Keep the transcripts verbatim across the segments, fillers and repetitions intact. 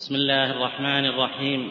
بسم الله الرحمن الرحيم.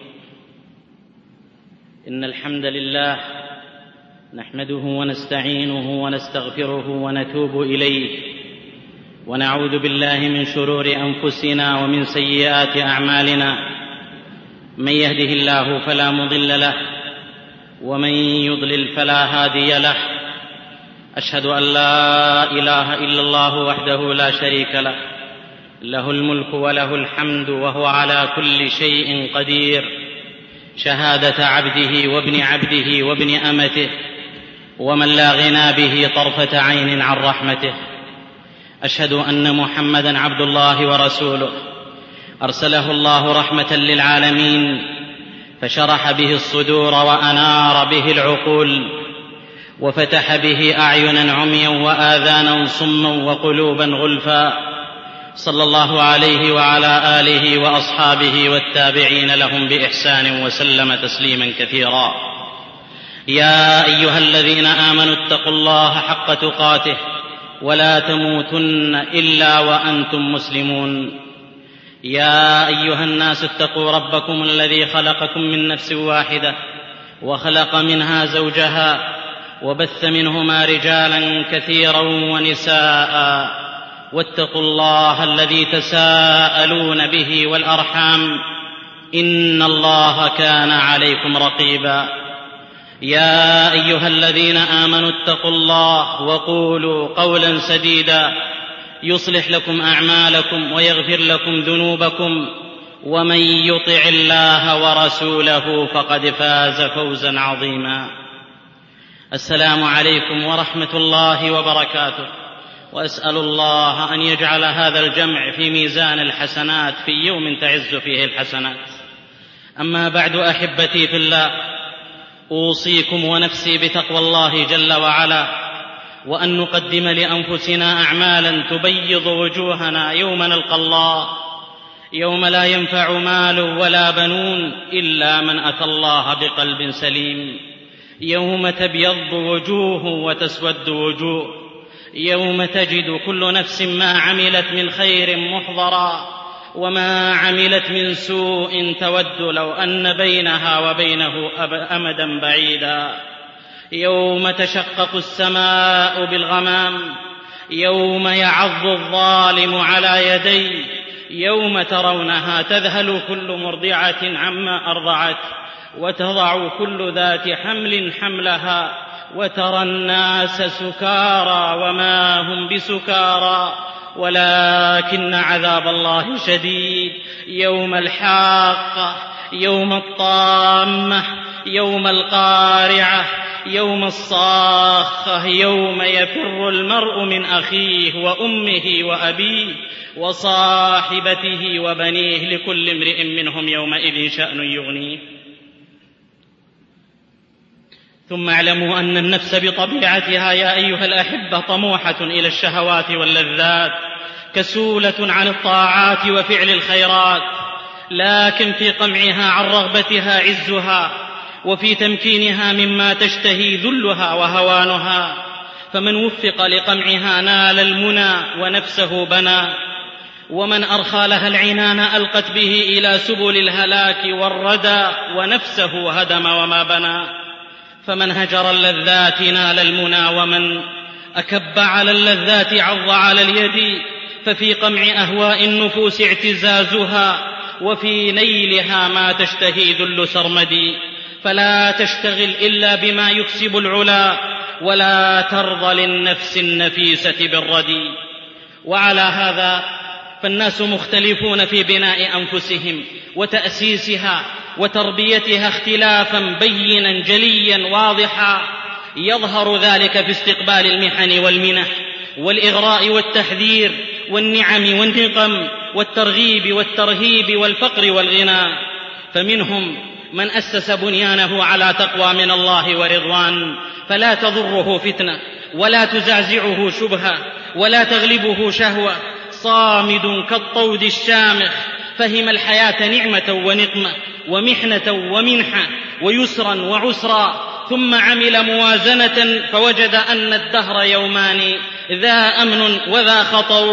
إن الحمد لله نحمده ونستعينه ونستغفره ونتوب إليه، ونعوذ بالله من شرور أنفسنا ومن سيئات أعمالنا. من يهده الله فلا مضل له، ومن يضلل فلا هادي له. أشهد أن لا إله إلا الله وحده لا شريك له، له الملك وله الحمد وهو على كل شيء قدير، شهادة عبده وابن عبده وابن أمته، ومن لا غنى به طرفة عين عن رحمته. أشهد أن محمدًا عبد الله ورسوله، أرسله الله رحمة للعالمين، فشرح به الصدور وأنار به العقول، وفتح به أعينا عميا وآذانا صما وقلوبا غلفا. صلى الله عليه وعلى آله وأصحابه والتابعين لهم بإحسان وسلم تسليما كثيرا. يا أيها الذين آمنوا اتقوا الله حق تقاته ولا تموتن إلا وأنتم مسلمون. يا أيها الناس اتقوا ربكم الذي خلقكم من نفس واحدة، وخلق منها زوجها، وبث منهما رجالا كثيرا ونساء. واتقوا الله الذي تساءلون به والأرحام، إن الله كان عليكم رقيبا. يا أيها الذين آمنوا اتقوا الله وقولوا قولا سديدا يصلح لكم أعمالكم ويغفر لكم ذنوبكم، ومن يطع الله ورسوله فقد فاز فوزا عظيما. السلام عليكم ورحمة الله وبركاته، وأسأل الله أن يجعل هذا الجمع في ميزان الحسنات في يوم تعز فيه الحسنات. أما بعد، أحبتي في الله، أوصيكم ونفسي بتقوى الله جل وعلا، وأن نقدم لأنفسنا أعمالا تبيض وجوهنا يوم نلقى الله، يوم لا ينفع مال ولا بنون إلا من أتى الله بقلب سليم، يوم تبيض وجوه وتسود وجوه، يوم تجد كل نفس ما عملت من خير محضرا، وما عملت من سوء تود لو أن بينها وبينه أمدا بعيدا، يوم تشقق السماء بالغمام، يوم يعض الظالم على يديه، يوم ترونها تذهل كل مرضعة عما أرضعت، وتضع كل ذات حمل حملها، وترى الناس سكارى وما هم بسكارى ولكن عذاب الله شديد. يوم الحاقة، يوم الطامة، يوم القارعة، يوم الصاخة، يوم يفر المرء من أخيه وأمه وأبيه وصاحبته وبنيه، لكل امرئ منهم يومئذ شأن يغنيه. ثم اعلموا أن النفس بطبيعتها يا أيها الأحبة طموحة إلى الشهوات واللذات، كسولة عن الطاعات وفعل الخيرات، لكن في قمعها عن رغبتها عزها، وفي تمكينها مما تشتهي ذلها وهوانها. فمن وفق لقمعها نال المنى ونفسه بنى، ومن أرخى لها العنان ألقت به إلى سبل الهلاك والردى، ونفسه هدم وما بنى. فمن هجر اللذات نال المنى، ومن أكب على اللذات عض على اليد. ففي قمع أهواء النفوس اعتزازها، وفي نيلها ما تشتهي ذل سرمدي. فلا تشتغل إلا بما يكسب العلا، ولا ترضى للنفس النفيسة بالردي. وعلى هذا فالناس مختلفون في بناء أنفسهم وتأسيسها وتربيتها اختلافا بينا جليا واضحا، يظهر ذلك في استقبال المحن والمنح والإغراء والتحذير والنعم والنقم والترغيب والترهيب والفقر والغنى. فمنهم من أسس بنيانه على تقوى من الله ورضوان، فلا تضره فتنة ولا تزعزعه شبهة ولا تغلبه شهوة، صامد كالطود الشامخ، فهم الحياة نعمة ونقمة ومحنة ومنحة ويسرا وعسرا، ثم عمل موازنة فوجد أن الدهر يومان، ذا أمن وذا خطر،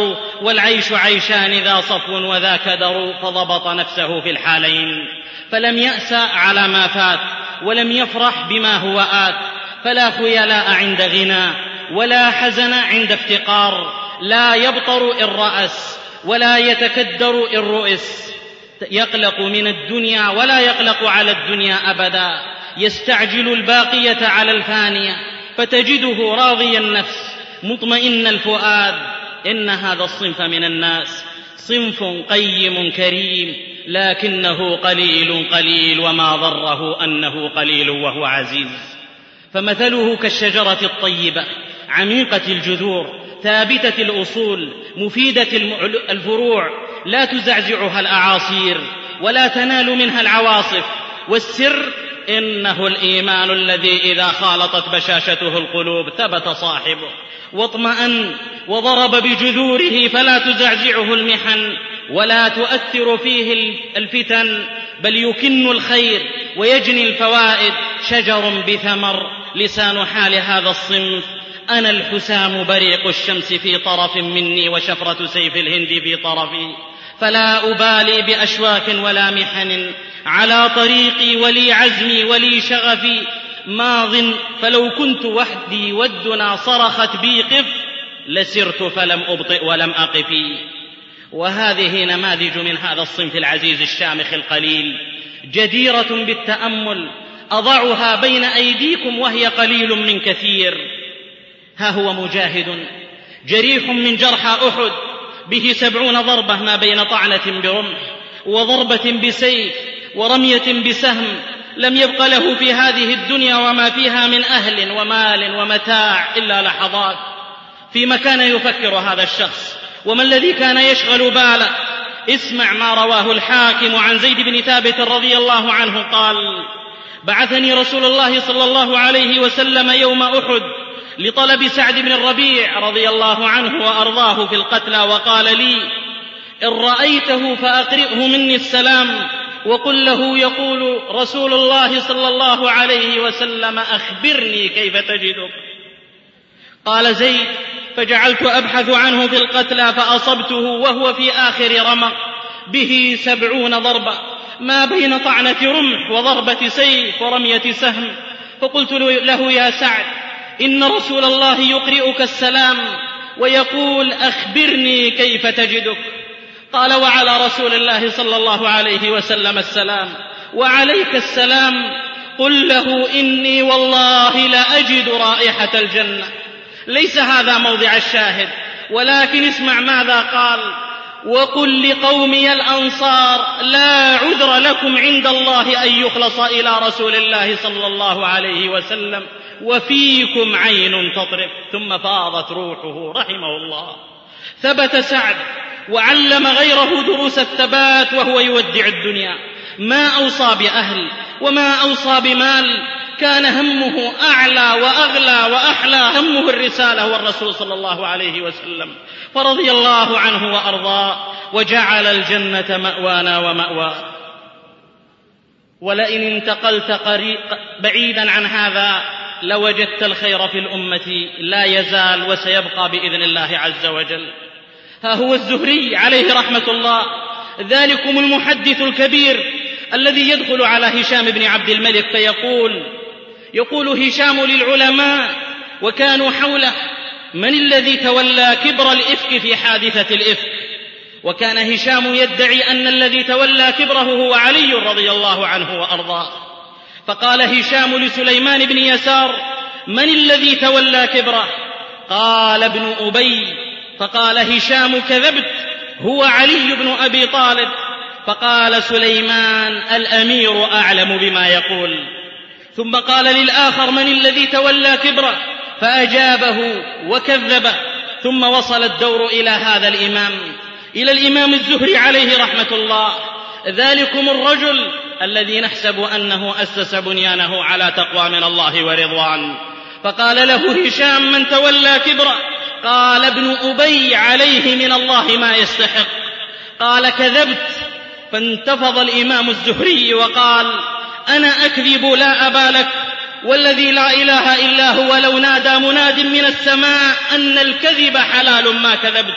والعيش عيشان ذا صفو وذا كدر، فضبط نفسه في الحالين، فلم يأس على ما فات ولم يفرح بما هو آت، فلا خيلاء عند غنى ولا حزن عند افتقار، لا يبطر إن رأس ولا يتكدر إن رؤس، يقلق من الدنيا ولا يقلق على الدنيا أبدا، يستعجل الباقية على الفانية، فتجده راضي النفس مطمئن الفؤاد. إن هذا الصنف من الناس صنف قيم كريم، لكنه قليل قليل، وما ضره أنه قليل وهو عزيز. فمثله كالشجرة الطيبة عميقة الجذور ثابتة الأصول مفيدة الفروع، لا تزعزعها الأعاصير ولا تنال منها العواصف. والسر إنه الإيمان الذي إذا خالطت بشاشته القلوب ثبت صاحبه واطمأن وضرب بجذوره، فلا تزعزعه المحن ولا تؤثر فيه الفتن، بل يكن الخير ويجني الفوائد. شجر بثمر. لسان حال هذا الصنف: أنا الحسام بريق الشمس في طرف مني، وشفرة سيف الهند في طرفي، فلا أبالي بأشواك ولا محن، على طريقي ولي عزمي ولي شغفي ماض، فلو كنت وحدي والدنا صرخت بي قف، لسرت فلم أبطئ ولم أقف. وهذه نماذج من هذا الصنف العزيز الشامخ القليل، جديرة بالتأمل، أضعها بين أيديكم وهي قليل من كثير. ها هو مجاهد جريح من جرحى أحد، به سبعون ضربة ما بين طعنة برمح وضربة بسيف ورمية بسهم، لم يبق له في هذه الدنيا وما فيها من أهل ومال ومتاع إلا لحظات. فيما كان يفكر هذا الشخص؟ وما الذي كان يشغل باله؟ اسمع ما رواه الحاكم عن زيد بن ثابت رضي الله عنه قال: بعثني رسول الله صلى الله عليه وسلم يوم أحد لطلب سعد بن الربيع رضي الله عنه وأرضاه في القتلى، وقال لي: إن رأيته فأقرئه مني السلام، وقل له يقول رسول الله صلى الله عليه وسلم: أخبرني كيف تجدك. قال زيد: فجعلت أبحث عنه في القتلى فأصبته وهو في آخر رمق، به سبعون ضربة ما بين طعنة رمح وضربة سيف ورمية سهم. فقلت له: يا سعد، إن رسول الله يقرئك السلام ويقول: أخبرني كيف تجدك. قال: وعلى رسول الله صلى الله عليه وسلم السلام، وعليك السلام. قل له: إني والله لأجد رائحة الجنة. ليس هذا موضع الشاهد، ولكن اسمع ماذا قال: وقل لقومي الأنصار: لا عذر لكم عند الله أن يخلص إلى رسول الله صلى الله عليه وسلم، وفيكم عين تطرف. ثم فاضت روحه رحمه الله. ثبت سعد وعلم غيره دروس الثبات وهو يودع الدنيا. ما أوصى بأهل وما أوصى بمال، كان همه أعلى وأغلى وأحلى، همه الرسالة والرسول صلى الله عليه وسلم، فرضي الله عنه وأرضاه، وجعل الجنة مأوانا ومأواه. ولئن انتقلت بعيدا عن هذا لوجدت الخير في الأمة لا يزال وسيبقى بإذن الله عز وجل. ها هو الزهري عليه رحمة الله، ذلكم المحدث الكبير الذي يدخل على هشام بن عبد الملك فيقول يقول هشام للعلماء وكانوا حوله: من الذي تولى كبر الإفك في حادثة الإفك؟ وكان هشام يدعي أن الذي تولى كبره هو علي رضي الله عنه وأرضاه. فقال هشام لسليمان بن يسار: من الذي تولى كبره؟ قال: ابن أبي. فقال هشام: كذبت، هو علي بن أبي طالب. فقال سليمان: الأمير أعلم بما يقول. ثم قال للآخر: من الذي تولى كبره؟ فأجابه وكذبه. ثم وصل الدور إلى هذا الإمام، إلى الإمام الزهري عليه رحمة الله، ذلكم الرجل الذي نحسب أنه أسس بنيانه على تقوى من الله ورضوان. فقال له هشام: من تولى كبره؟ قال: ابن أبي، عليه من الله ما يستحق. قال: كذبت. فانتفض الإمام الزهري وقال: أنا أكذب لا أبا لك، والذي لا إله إلا هو لو نادى مناد من السماء أن الكذب حلال ما كذبت،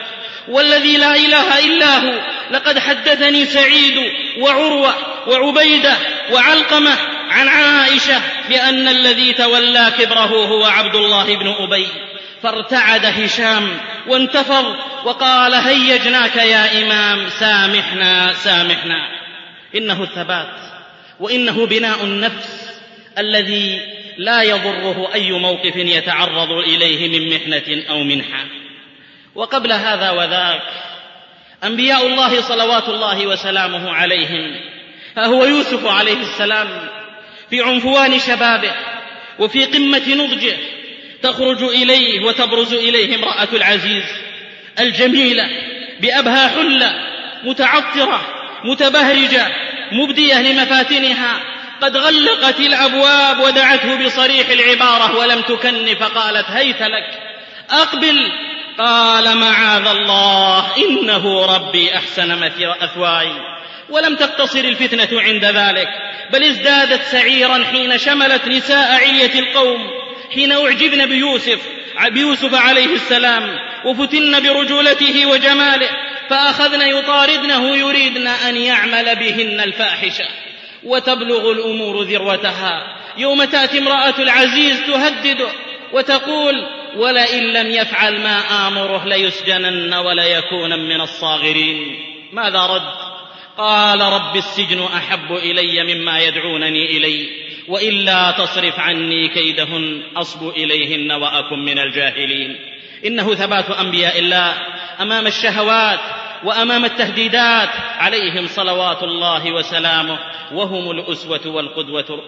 والذي لا إله إلا هو لقد حدثني سعيد وعروة وعبيدة وعلقمة عن عائشة بأن الذي تولى كبره هو عبد الله بن أبي. فارتعد هشام وانتفض وقال: هيجناك يا إمام، سامحنا سامحنا. إنه الثبات وإنه بناء النفس الذي لا يضره أي موقف يتعرض إليه من محنة أو منحة. وقبل هذا وذاك أنبياء الله صلوات الله وسلامه عليهم، ها هو يوسف عليه السلام في عنفوان شبابه وفي قمة نضجه، تخرج إليه وتبرز إليه امرأة العزيز الجميلة بأبهى حلة متعطرة متبهرجة مبدية لمفاتنها، قد غلقت الأبواب ودعته بصريح العبارة ولم تكن، فقالت: هيت لك أقبل. قال: معاذ الله، إنه ربي أحسن أثواي. ولم تقتصر الفتنة عند ذلك، بل ازدادت سعيرا حين شملت نساء علية القوم، حين أعجبن بيوسف بيوسف عليه السلام وفتن برجولته وجماله، فأخذن يطاردنه يريدن أن يعمل بهن الفاحشة. وتبلغ الأمور ذروتها يوم تأتي امرأة العزيز تهدده وتقول: ولئن لم يفعل ما آمره ليسجنن وليكون من الصاغرين. ماذا رد؟ قال: رب السجن أحب إلي مما يدعونني إليه، وإلا تصرف عني كيدهن أصب إليهن وأكن من الجاهلين. إنه ثبات أنبياء الله أمام الشهوات وأمام التهديدات عليهم صلوات الله وسلامه، وهم الأسوة والقدوة.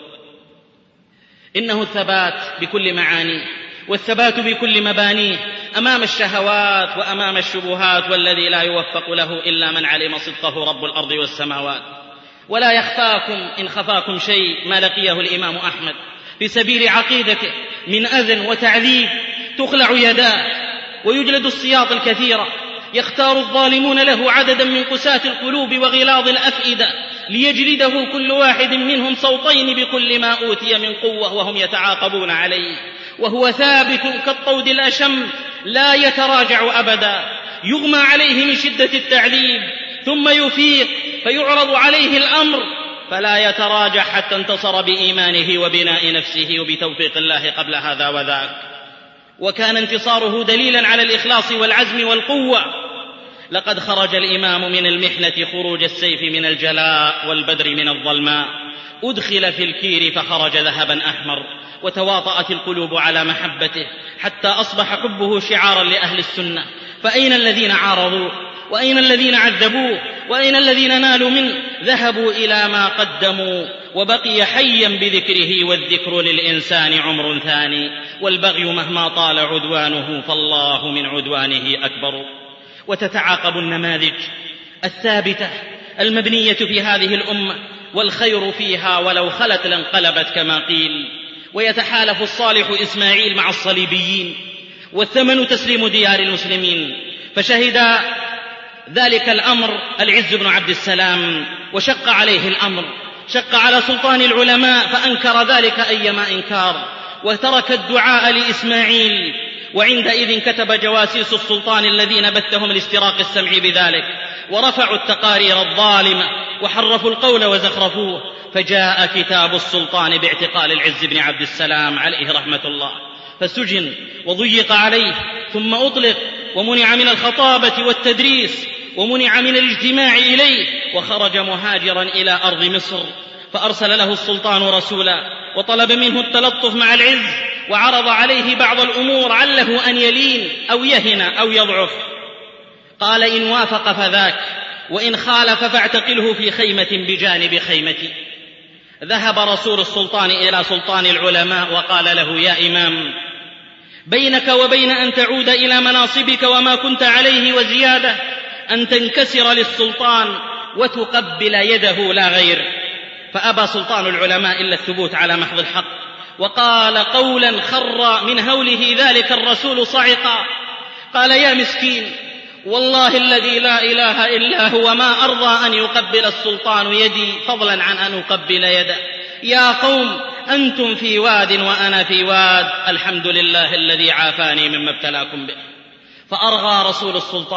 إنه الثبات بكل معانيه والثبات بكل مبانيه أمام الشهوات وأمام الشبهات، والذي لا يوفق له إلا من علم صدقه رب الأرض والسماوات. ولا يخفاكم إن خفاكم شيء ما لقيه الإمام أحمد في سبيل عقيدته من أذى وتعذيب، تخلع يداه ويجلد السياط الكثيرة، يختار الظالمون له عددا من قساة القلوب وغلاظ الأفئدة ليجلده كل واحد منهم صوتين بكل ما أوتي من قوة، وهم يتعاقبون عليه، وهو ثابت كالطود الأشم لا يتراجع أبدا، يغمى عليه من شدة التعذيب ثم يفيق فيعرض عليه الأمر فلا يتراجع حتى انتصر بإيمانه وبناء نفسه وبتوفيق الله قبل هذا وذاك. وكان انتصاره دليلا على الإخلاص والعزم والقوة. لقد خرج الإمام من المحنة خروج السيف من الجلاء والبدر من الظلماء، أدخل في الكير فخرج ذهبا أحمر، وتواطأت القلوب على محبته حتى أصبح حبه شعارا لأهل السنة. فأين الذين عارضوه؟ وأين الذين عذبوه؟ وأين الذين نالوا منه؟ ذهبوا إلى ما قدموا، وبقي حيا بذكره، والذكر للإنسان عمر ثاني، والبغي مهما طال عدوانه فالله من عدوانه أكبر. وتتعاقب النماذج الثابتة المبنية في هذه الأمة، والخير فيها ولو خلت لانقلبت كما قيل. ويتحالف الصالح إسماعيل مع الصليبيين، والثمن تسليم ديار المسلمين، فشهد ذلك الأمر العز بن عبد السلام وشق عليه الأمر، شق على سلطان العلماء فأنكر ذلك أيما إنكار، وترك الدعاء لإسماعيل. وعندئذ كتب جواسيس السلطان الذين بثهم لاستراق السمع بذلك، ورفعوا التقارير الظالمة وحرفوا القول وزخرفوه، فجاء كتاب السلطان باعتقال العز بن عبد السلام عليه رحمة الله، فسجن وضيق عليه ثم أطلق، ومنع من الخطابة والتدريس، ومنع من الاجتماع إليه، وخرج مهاجرا إلى أرض مصر. فأرسل له السلطان رسولا وطلب منه التلطف مع العز، وعرض عليه بعض الأمور عله أن يلين أو يهن أو يضعف. قال: إن وافق فذاك، وإن خالف فاعتقله في خيمة بجانب خيمتي. ذهب رسول السلطان إلى سلطان العلماء وقال له: يا إمام، بينك وبين أن تعود إلى مناصبك وما كنت عليه وزيادة أن تنكسر للسلطان وتقبل يده لا غير. فأبى سلطان العلماء إلا الثبوت على محض الحق، وقال قولا خر من هوله ذلك الرسول صعقا. قال: يا مسكين، والله الذي لا إله إلا هو ما أرضى أن يقبل السلطان يدي فضلا عن أن أقبل يده. يا قوم، أنتم في واد وأنا في واد، الحمد لله الذي عافاني مما ابتلاكم به. فأرغى رسول السلطان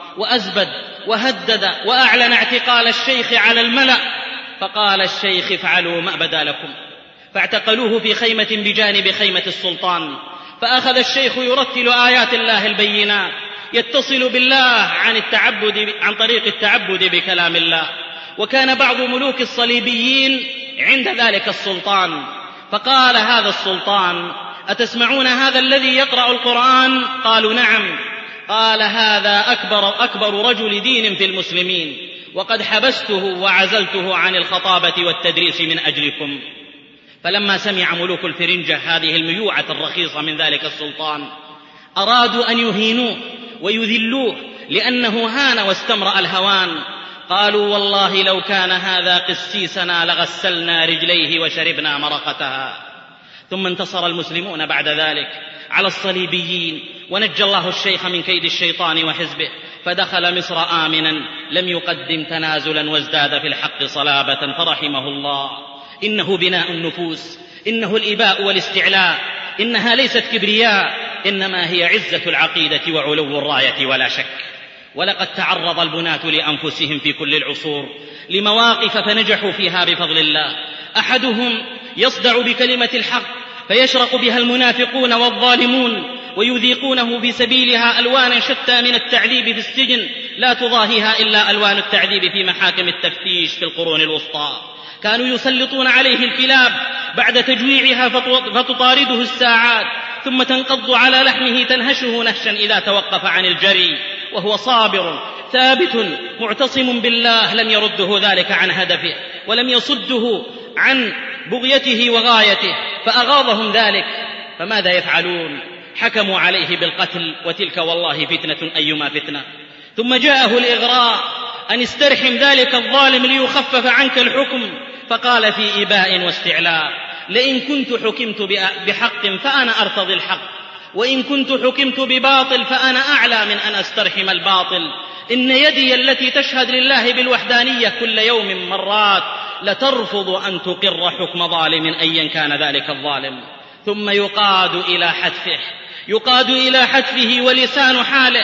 وأزبد وهدد وأعلن اعتقال الشيخ على الملأ، فقال الشيخ افعلوا ما بدا لكم، فاعتقلوه في خيمة بجانب خيمة السلطان. فأخذ الشيخ يرتل آيات الله البينات، يتصل بالله عن التعبد عن طريق التعبد بكلام الله. وكان بعض ملوك الصليبيين عند ذلك السلطان، فقال هذا السلطان: أتسمعون هذا الذي يقرأ القرآن؟ قالوا نعم. قال: هذا أكبر, أكبر رجل دين في المسلمين، وقد حبسته وعزلته عن الخطابة والتدريس من أجلكم. فلما سمع ملوك الفرنجة هذه الميوعة الرخيصة من ذلك السلطان أرادوا أن يهينوه ويذلوه، لأنه هان واستمرأ الهوان. قالوا: والله لو كان هذا قسيسنا لغسلنا رجليه وشربنا مرقتها. ثم انتصر المسلمون بعد ذلك على الصليبيين، ونجى الله الشيخ من كيد الشيطان وحزبه، فدخل مصر آمنا لم يقدم تنازلا، وازداد في الحق صلابة فرحمه الله. إنه بناء النفوس، إنه الإباء والاستعلاء، إنها ليست كبرياء، إنما هي عزة العقيدة وعلو الراية ولا شك. ولقد تعرض البناة لأنفسهم في كل العصور لمواقف فنجحوا فيها بفضل الله. أحدهم يصدع بكلمة الحق فيشرق بها المنافقون والظالمون، ويذيقونه بسبيلها ألوانا شتى من التعذيب في السجن لا تضاهيها إلا ألوان التعذيب في محاكم التفتيش في القرون الوسطى. كانوا يسلطون عليه الكلاب بعد تجويعها فتطارده الساعات، ثم تنقض على لحمه تنهشه نهشا إذا توقف عن الجري، وهو صابر ثابت معتصم بالله لم يرده ذلك عن هدفه ولم يصده عن بغيته وغايته، فأغاظهم ذلك. فماذا يفعلون؟ حكموا عليه بالقتل، وتلك والله فتنة أيما فتنة. ثم جاءه الإغراء أن استرحم ذلك الظالم ليخفف عنك الحكم، فقال في إباء واستعلاء: لئن كنت حكمت بحق فأنا أرتضي الحق، وإن كنت حكمت بباطل فأنا أعلى من أن أسترحم الباطل. إن يدي التي تشهد لله بالوحدانية كل يوم مرات لترفض أن تقر حكم ظالم أيا كان ذلك الظالم. ثم يقاد إلى حتفه يقاد إلى حتفه ولسان حاله: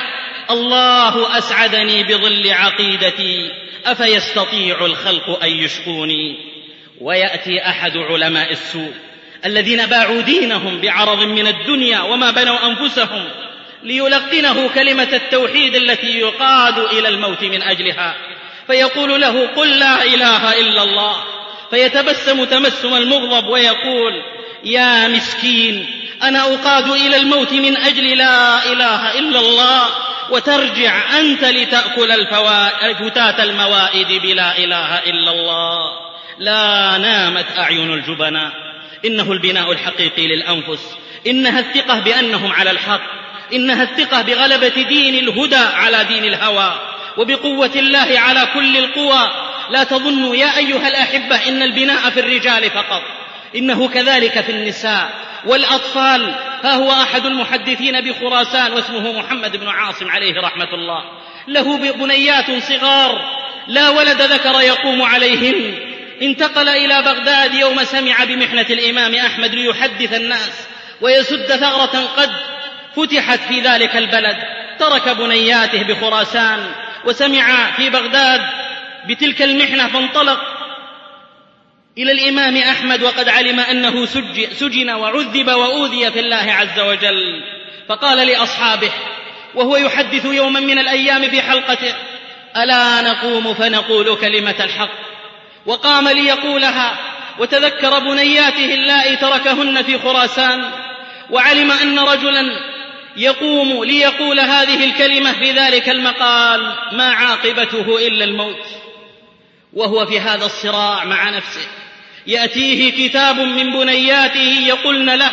الله أسعدني بظل عقيدتي، أفيستطيع الخلق أن يشقوني؟ ويأتي أحد علماء السوء الذين باعوا دينهم بعرض من الدنيا وما بنوا أنفسهم ليلقنه كلمة التوحيد التي يقاد إلى الموت من أجلها، فيقول له: قل لا إله إلا الله، فيتبسم تبسم المغضب ويقول: يا مسكين، أنا أقاد إلى الموت من أجل لا إله إلا الله، وترجع أنت لتأكل فتات الموائد بلا إله إلا الله. لا نامت أعين الجبناء. إنه البناء الحقيقي للأنفس، إنها الثقة بأنهم على الحق، إنها الثقة بغلبة دين الهدى على دين الهوى، وبقوة الله على كل القوى. لا تظنوا يا أيها الأحبة إن البناء في الرجال فقط، إنه كذلك في النساء والأطفال. ها هو أحد المحدثين بخراسان واسمه محمد بن عاصم عليه رحمة الله، له بنيات صغار لا ولد ذكر يقوم عليهن. انتقل إلى بغداد يوم سمع بمحنة الإمام أحمد ليحدث الناس ويسد ثغرة قد فتحت في ذلك البلد. ترك بنياته بخراسان وسمع في بغداد بتلك المحنة، فانطلق إلى الإمام أحمد وقد علم أنه سجن وعذب وأوذي في الله عز وجل. فقال لأصحابه وهو يحدث يوما من الأيام في حلقته: ألا نقوم فنقول كلمة الحق؟ وقام ليقولها، وتذكر بنياته اللائي تركهن في خراسان، وعلم أن رجلا يقوم ليقول هذه الكلمة في ذلك المقال ما عاقبته إلا الموت. وهو في هذا الصراع مع نفسه يأتيه كتاب من بنياته يقولن له: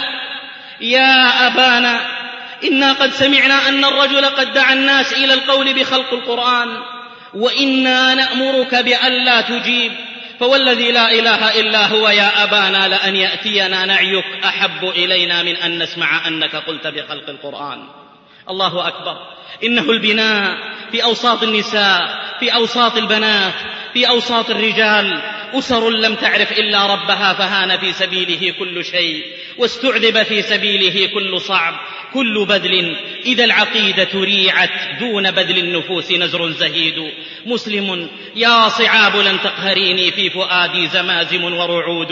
يا أبانا، إنا قد سمعنا أن الرجل قد دعا الناس إلى القول بخلق القرآن، وإنا نأمرك بأن لا تجيب، فوالذي لا إله إلا هو يا أبانا لأن يأتينا نعيك أحب إلينا من أن نسمع أنك قلت بخلق القرآن. الله أكبر. إنه البناء في أوساط النساء، في أوساط البنات، في أوساط الرجال أسر لم تعرف إلا ربها فهان في سبيله كل شيء واستعذب في سبيله كل صعب كل بذل إذا العقيدة ريعت دون بذل النفوس نزر زهيد مسلم يا صعاب لن تقهريني في فؤادي زمازم ورعود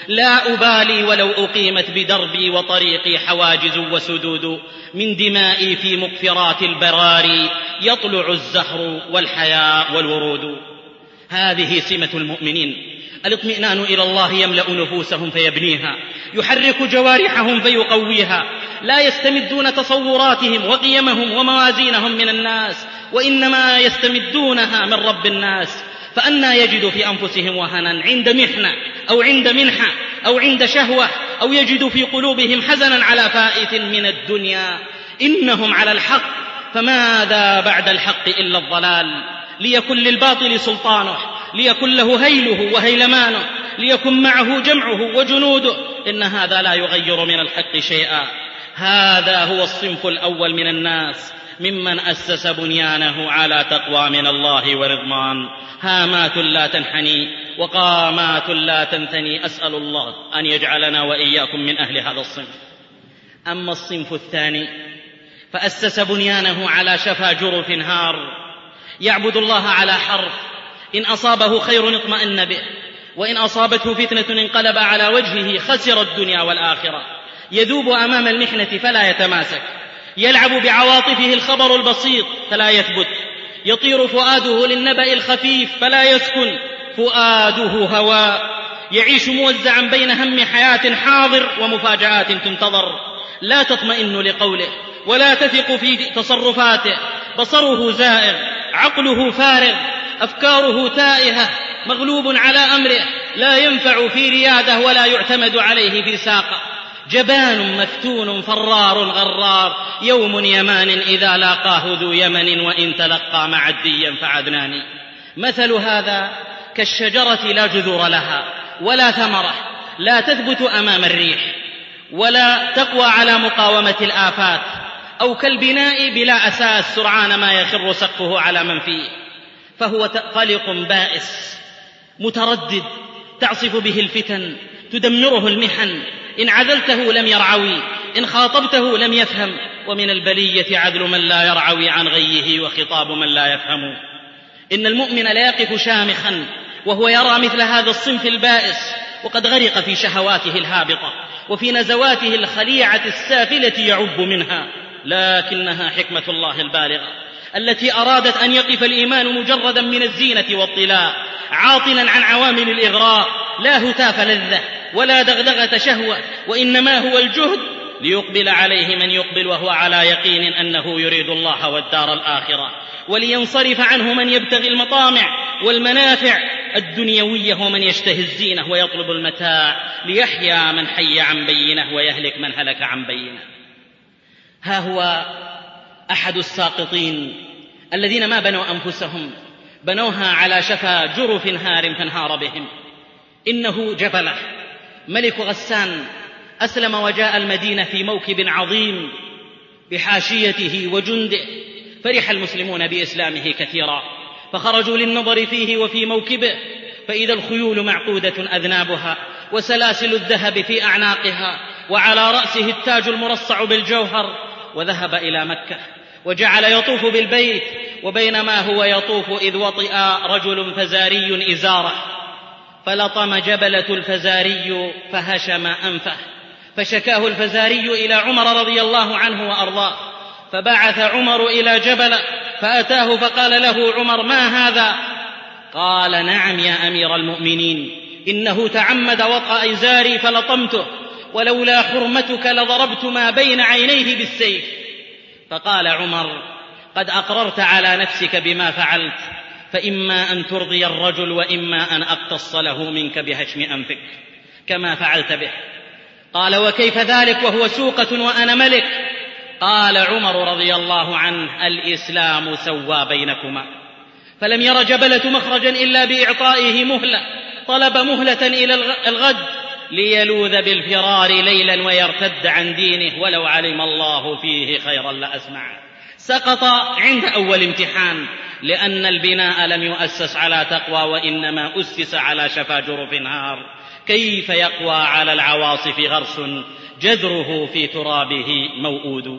لا أبالي ولو أقيمت بدربي وطريقي حواجز وسدود من دمائي في مقفرات البراري يطلع الزهر والحياء والورود. هذه سمة المؤمنين، الاطمئنان إلى الله يملأ نفوسهم فيبنيها، يحرك جوارحهم فيقويها، لا يستمدون تصوراتهم وقيمهم وموازينهم من الناس، وإنما يستمدونها من رب الناس. فأنى يجد في أنفسهم وهنا عند محنة أو عند منحة أو عند شهوة، أو يجد في قلوبهم حزنا على فائت من الدنيا. إنهم على الحق، فماذا بعد الحق إلا الضلال؟ ليكن للباطل سلطانه، ليكن له هيله وهيلمانه، ليكن معه جمعه وجنوده، إن هذا لا يغير من الحق شيئا. هذا هو الصنف الأول من الناس ممن أسس بنيانه على تقوى من الله ورضوان، هامات لا تنحني وقامات لا تنثني. أسأل الله أن يجعلنا وإياكم من أهل هذا الصنف. أما الصنف الثاني فأسس بنيانه على شفا جرف هار، يعبد الله على حرف، إن أصابه خير اطمأن به، وإن أصابته فتنة انقلب على وجهه خسر الدنيا والآخرة. يذوب أمام المحنة فلا يتماسك، يلعب بعواطفه الخبر البسيط فلا يثبت، يطير فؤاده للنبأ الخفيف فلا يسكن، فؤاده هواء، يعيش موزعا بين هم حياة حاضر ومفاجآت تنتظر، لا تطمئن لقوله ولا تثق في تصرفاته، بصره زائغ، عقله فارغ، أفكاره تائهة، مغلوب على أمره، لا ينفع في رياده ولا يعتمد عليه في ساقه، جبان مفتون فرار غرار، يوم يمان إذا لاقاه ذو يمن، وإن تلقى معديا فعدنان. مثل هذا كالشجرة لا جذور لها ولا ثمرة، لا تثبت أمام الريح ولا تقوى على مقاومة الآفات، أو كالبناء بلا أساس سرعان ما يخر سقفه على من فيه، فهو قلق بائس متردد تعصف به الفتن، تدمره المحن، إن عذلته لم يرعوي، إن خاطبته لم يفهم، ومن البلية عذل من لا يرعوي عن غيه وخطاب من لا يفهم. إن المؤمن لا يقف شامخا وهو يرى مثل هذا الصنف البائس وقد غرق في شهواته الهابطة وفي نزواته الخليعة السافلة يعب منها، لكنها حكمة الله البالغة التي أرادت أن يقف الإيمان مجردا من الزينة والطلاء، عاطلا عن عوامل الإغراء، لا هتاف لذة ولا دغدغة شهوة، وإنما هو الجهد ليقبل عليه من يقبل وهو على يقين أنه يريد الله والدار الآخرة، ولينصرف عنه من يبتغي المطامع والمنافع الدنيوية ومن يشتهي الزينة ويطلب المتاع، ليحيا من حي عن بينه ويهلك من هلك عن بينه. ها هو أحد الساقطين الذين ما بنوا أنفسهم، بنوها على شفا جرف هار فانهار بهم. إنه جبلة ملك غسان، أسلم وجاء المدينة في موكب عظيم بحاشيته وجنده، فرح المسلمون بإسلامه كثيرا، فخرجوا للنظر فيه وفي موكبه، فإذا الخيول معقودة أذنابها وسلاسل الذهب في أعناقها، وعلى رأسه التاج المرصع بالجوهر، وذهب إلى مكة وجعل يطوف بالبيت، وبينما هو يطوف إذ وطئ رجل فزاري إزاره، فلطم جبلة الفزاري فهشم أنفه، فشكاه الفزاري إلى عمر رضي الله عنه وأرضاه، فبعث عمر إلى جبل فأتاه فقال له عمر: ما هذا؟ قال: نعم يا أمير المؤمنين، إنه تعمد وطأ إزاري فلطمته، ولولا حرمتك لضربت ما بين عينيه بالسيف. فقال عمر: قد أقررت على نفسك بما فعلت، فإما أن ترضي الرجل وإما أن أقتص له منك بهشم أنفك كما فعلت به. قال: وكيف ذلك وهو سوقة وأنا ملك؟ قال عمر رضي الله عنه: الإسلام سوى بينكما. فلم ير جبلة مخرجا إلا بإعطائه مهلة، طلب مهلة إلى الغد ليلوذ بالفرار ليلا ويرتد عن دينه، ولو علم الله فيه خيرا لأسمعه. سقط عند أول امتحان، لأن البناء لم يؤسس على تقوى وإنما أسس على شفا جرف نار. كيف يقوى على العواصف غرس جذره في ترابه موؤود؟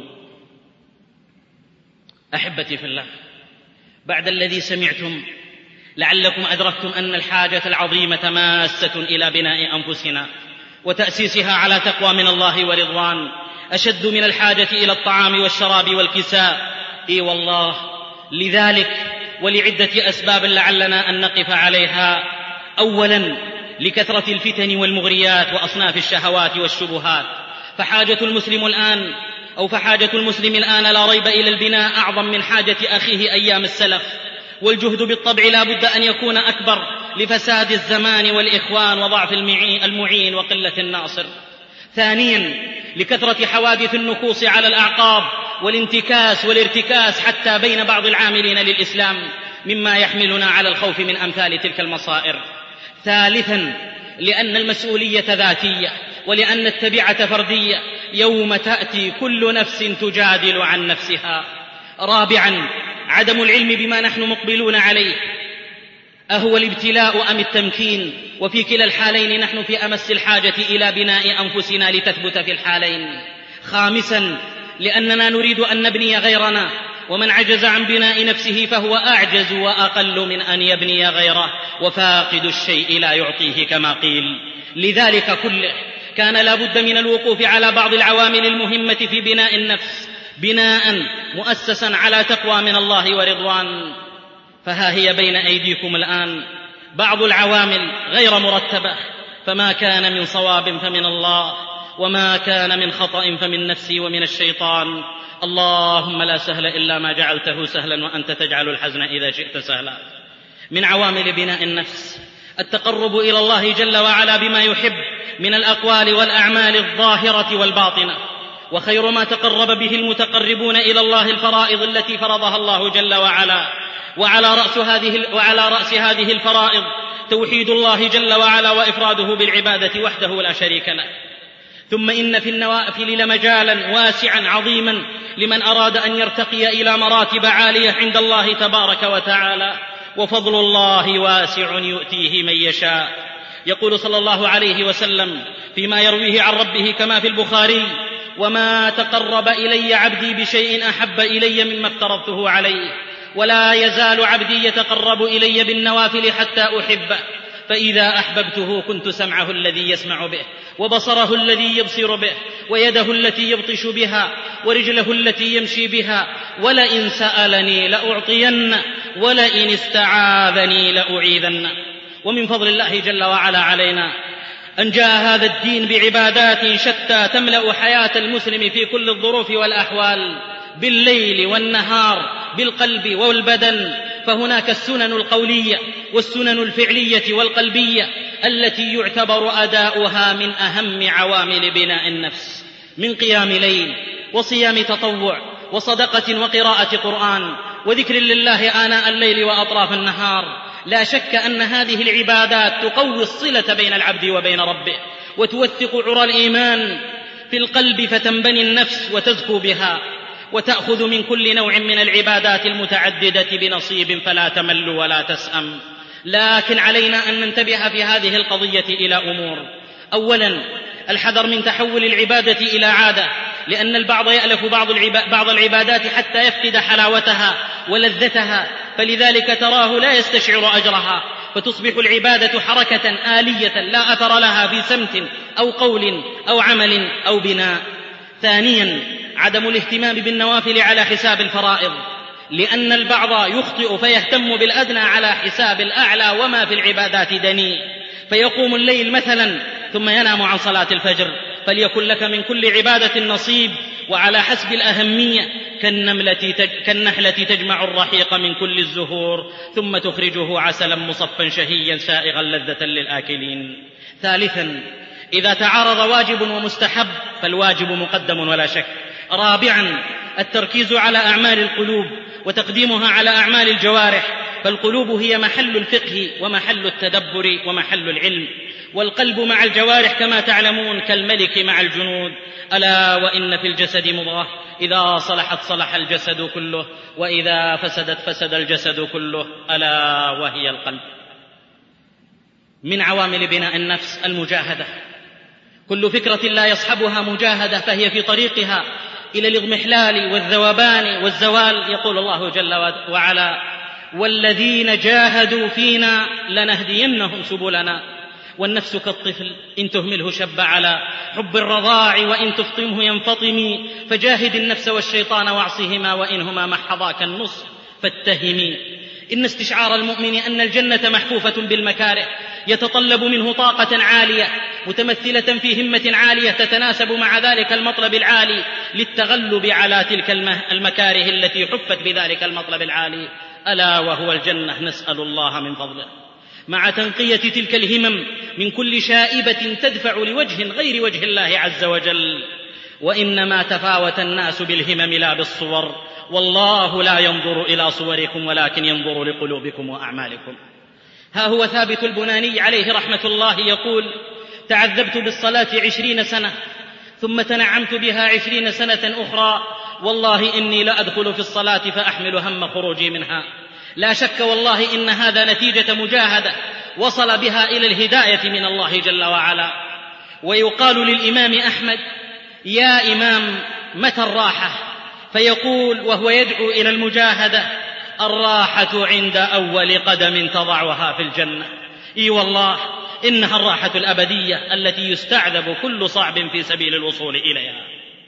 أحبتي في الله، بعد الذي سمعتم لعلكم أدركتم أن الحاجة العظيمة ماسة إلى بناء أنفسنا وتأسيسها على تقوى من الله ورضوان أشد من الحاجة إلى الطعام والشراب والكساء. إي والله، لذلك ولعدة أسباب لعلنا أن نقف عليها. أولا، لكثرة الفتن والمغريات وأصناف الشهوات والشبهات، فحاجة المسلم الآن أو فحاجة المسلم الآن لا ريب إلى البناء أعظم من حاجة أخيه أيام السلف، والجهد بالطبع لا بد أن يكون أكبر لفساد الزمان والإخوان وضعف المعين وقلة الناصر. ثانيا، لكثرة حوادث النكوص على الأعقاب والانتكاس والارتكاس حتى بين بعض العاملين للإسلام، مما يحملنا على الخوف من أمثال تلك المصائر. ثالثا، لأن المسؤولية ذاتية، ولأن التبعة فردية، يوم تأتي كل نفس تجادل عن نفسها. رابعا، عدم العلم بما نحن مقبلون عليه، أهو الابتلاء أم التمكين؟ وفي كلا الحالين نحن في أمس الحاجة إلى بناء أنفسنا لتثبت في الحالين. خامسا، لأننا نريد أن نبني غيرنا، ومن عجز عن بناء نفسه فهو أعجز وأقل من أن يبني غيره، وفاقد الشيء لا يعطيه كما قيل. لذلك كله كان لا بد من الوقوف على بعض العوامل المهمة في بناء النفس، بناء مؤسسا على تقوى من الله ورضوان. فها هي بين أيديكم الآن بعض العوامل غير مرتبة، فما كان من صواب فمن الله، وما كان من خطأ فمن نفسي ومن الشيطان. اللهم لا سهل إلا ما جعلته سهلا وأنت تجعل الحزن إذا شئت سهلا. من عوامل بناء النفس التقرب إلى الله جل وعلا بما يحب من الأقوال والأعمال الظاهرة والباطنة، وخير ما تقرب به المتقربون إلى الله الفرائض التي فرضها الله جل وعلا. وعلى رأس هذه, وعلى رأس هذه الفرائض توحيد الله جل وعلا وإفراده بالعبادة وحده لا شريك له. ثم إن في النوافل لمجالا واسعا عظيما لمن أراد أن يرتقي إلى مراتب عالية عند الله تبارك وتعالى، وفضل الله واسع يؤتيه من يشاء. يقول صلى الله عليه وسلم فيما يرويه عن ربه كما في البخاري: وما تقرب إلي عبدي بشيء أحب إلي مما افترضته عليه، ولا يزال عبدي يتقرب إلي بالنوافل حتى أحبه، فإذا أحببته كنت سمعه الذي يسمع به، وبصره الذي يبصر به، ويده التي يبطش بها، ورجله التي يمشي بها، ولئن سألني لأعطين، ولئن استعاذني لأعيذن. ومن فضل الله جل وعلا علينا أن جاء هذا الدين بعبادات شتى تملأ حياة المسلم في كل الظروف والأحوال، بالليل والنهار، بالقلب والبدن. فهناك السنن القولية والسنن الفعلية والقلبية التي يعتبر أداؤها من أهم عوامل بناء النفس، من قيام ليل وصيام تطوع وصدقة وقراءة قرآن وذكر لله آناء الليل وأطراف النهار. لا شك أن هذه العبادات تقوي الصلة بين العبد وبين ربه، وتوثق عرى الإيمان في القلب فتنبني النفس وتزكو بها، وتأخذ من كل نوع من العبادات المتعددة بنصيب فلا تمل ولا تسأم. لكن علينا أن ننتبه في هذه القضية إلى أمور. أولا، الحذر من تحول العبادة إلى عادة، لأن البعض يألف بعض العبادات حتى يفقد حلاوتها ولذتها، فلذلك تراه لا يستشعر أجرها، فتصبح العبادة حركة آلية لا أثر لها في سمت أو قول أو عمل أو بناء. ثانيا، عدم الاهتمام بالنوافل على حساب الفرائض، لأن البعض يخطئ فيهتم بالأدنى على حساب الأعلى وما في العبادات دني، فيقوم الليل مثلا ثم ينام عن صلاة الفجر. فليكن لك من كل عبادة نصيب، وعلى حسب الأهمية، كالنحلة تجمع الرحيق من كل الزهور ثم تخرجه عسلا مصفا شهيا سائغا لذة للآكلين. ثالثا، إذا تعارض واجب ومستحب فالواجب مقدم ولا شك. رابعا، التركيز على أعمال القلوب وتقديمها على أعمال الجوارح، فالقلوب هي محل الفقه ومحل التدبر ومحل العلم. والقلب مع الجوارح كما تعلمون كالملك مع الجنود. ألا وإن في الجسد مضغة إذا صلحت صلح الجسد كله وإذا فسدت فسد الجسد كله، ألا وهي القلب. من عوامل بناء النفس المجاهدة. كل فكرة لا يصحبها مجاهدة فهي في طريقها إلى الاضمحلال والذوبان والزوال. يقول الله جل وعلا: والذين جاهدوا فينا لنهدينهم سبلنا. والنفس كالطفل إن تهمله شب على حب الرضاع وإن تفطمه ينفطم، فجاهد النفس والشيطان واعصهما وإنهما محضاك النصح فاتهمي. إن استشعار المؤمن أن الجنة محفوفة بالمكاره يتطلب منه طاقة عالية متمثلة في همة عالية تتناسب مع ذلك المطلب العالي للتغلب على تلك المكاره التي حفت بذلك المطلب العالي، ألا وهو الجنة، نسأل الله من فضله. مع تنقية تلك الهمم من كل شائبة تدفع لوجه غير وجه الله عز وجل. وإنما تفاوت الناس بالهمم لا بالصور، والله لا ينظر إلى صوركم ولكن ينظر لقلوبكم وأعمالكم. ها هو ثابت البناني عليه رحمة الله يقول: تعذبت بالصلاة عشرين سنة ثم تنعمت بها عشرين سنة أخرى، والله إني لأدخل في الصلاة فأحمل هم خروجي منها. لا شك والله إن هذا نتيجة مجاهدة وصل بها إلى الهداية من الله جل وعلا. ويقال للإمام أحمد: يا إمام متى الراحة؟ فيقول وهو يدعو إلى المجاهدة: الراحة عند أول قدم تضعها في الجنة. إي والله إنها الراحة الأبدية التي يستعذب كل صعب في سبيل الوصول إليها.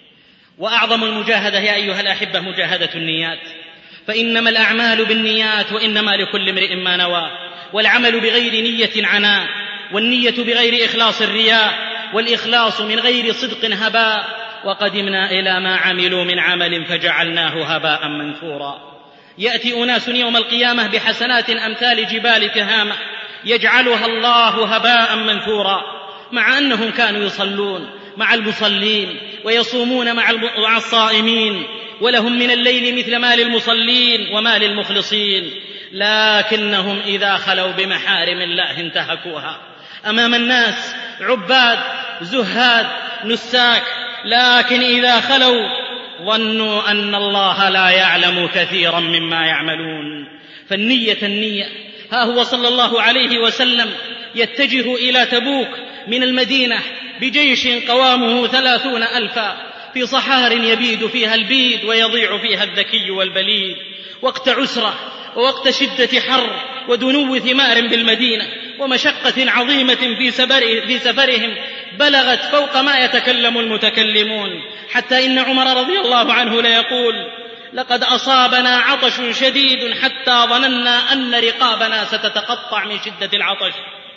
وأعظم المجاهدة يا أيها الأحبة مجاهدة النيات، فإنما الأعمال بالنيات وإنما لكل امرئ ما نوى، والعمل بغير نية عناء، والنية بغير إخلاص الرياء، والإخلاص من غير صدق هباء. وقدمنا إلى ما عملوا من عمل فجعلناه هباء منثورا. يأتي أناس يوم القيامة بحسنات أمثال جبال تهامة يجعلها الله هباء منثورا، مع أنهم كانوا يصلون مع المصلين ويصومون مع الصائمين، ولهم من الليل مثل ما للمصلين وما للمخلصين، لكنهم إذا خلوا بمحارم الله انتهكوها. أمام الناس عباد زهاد نساك، لكن إذا خلوا ظنوا أن الله لا يعلم كثيرا مما يعملون. فالنية النية. ها هو صلى الله عليه وسلم يتجه إلى تبوك من المدينة بجيش قوامه ثلاثون ألفا في صحار يبيد فيها البيد ويضيع فيها الذكي والبليد، وقت عسرة ووقت شدة حر ودنو ثمار بالمدينة ومشقة عظيمة في في سفرهم بلغت فوق ما يتكلم المتكلمون، حتى إن عمر رضي الله عنه ليقول: لقد أصابنا عطش شديد حتى ظننا أن رقابنا ستتقطع من شدة العطش،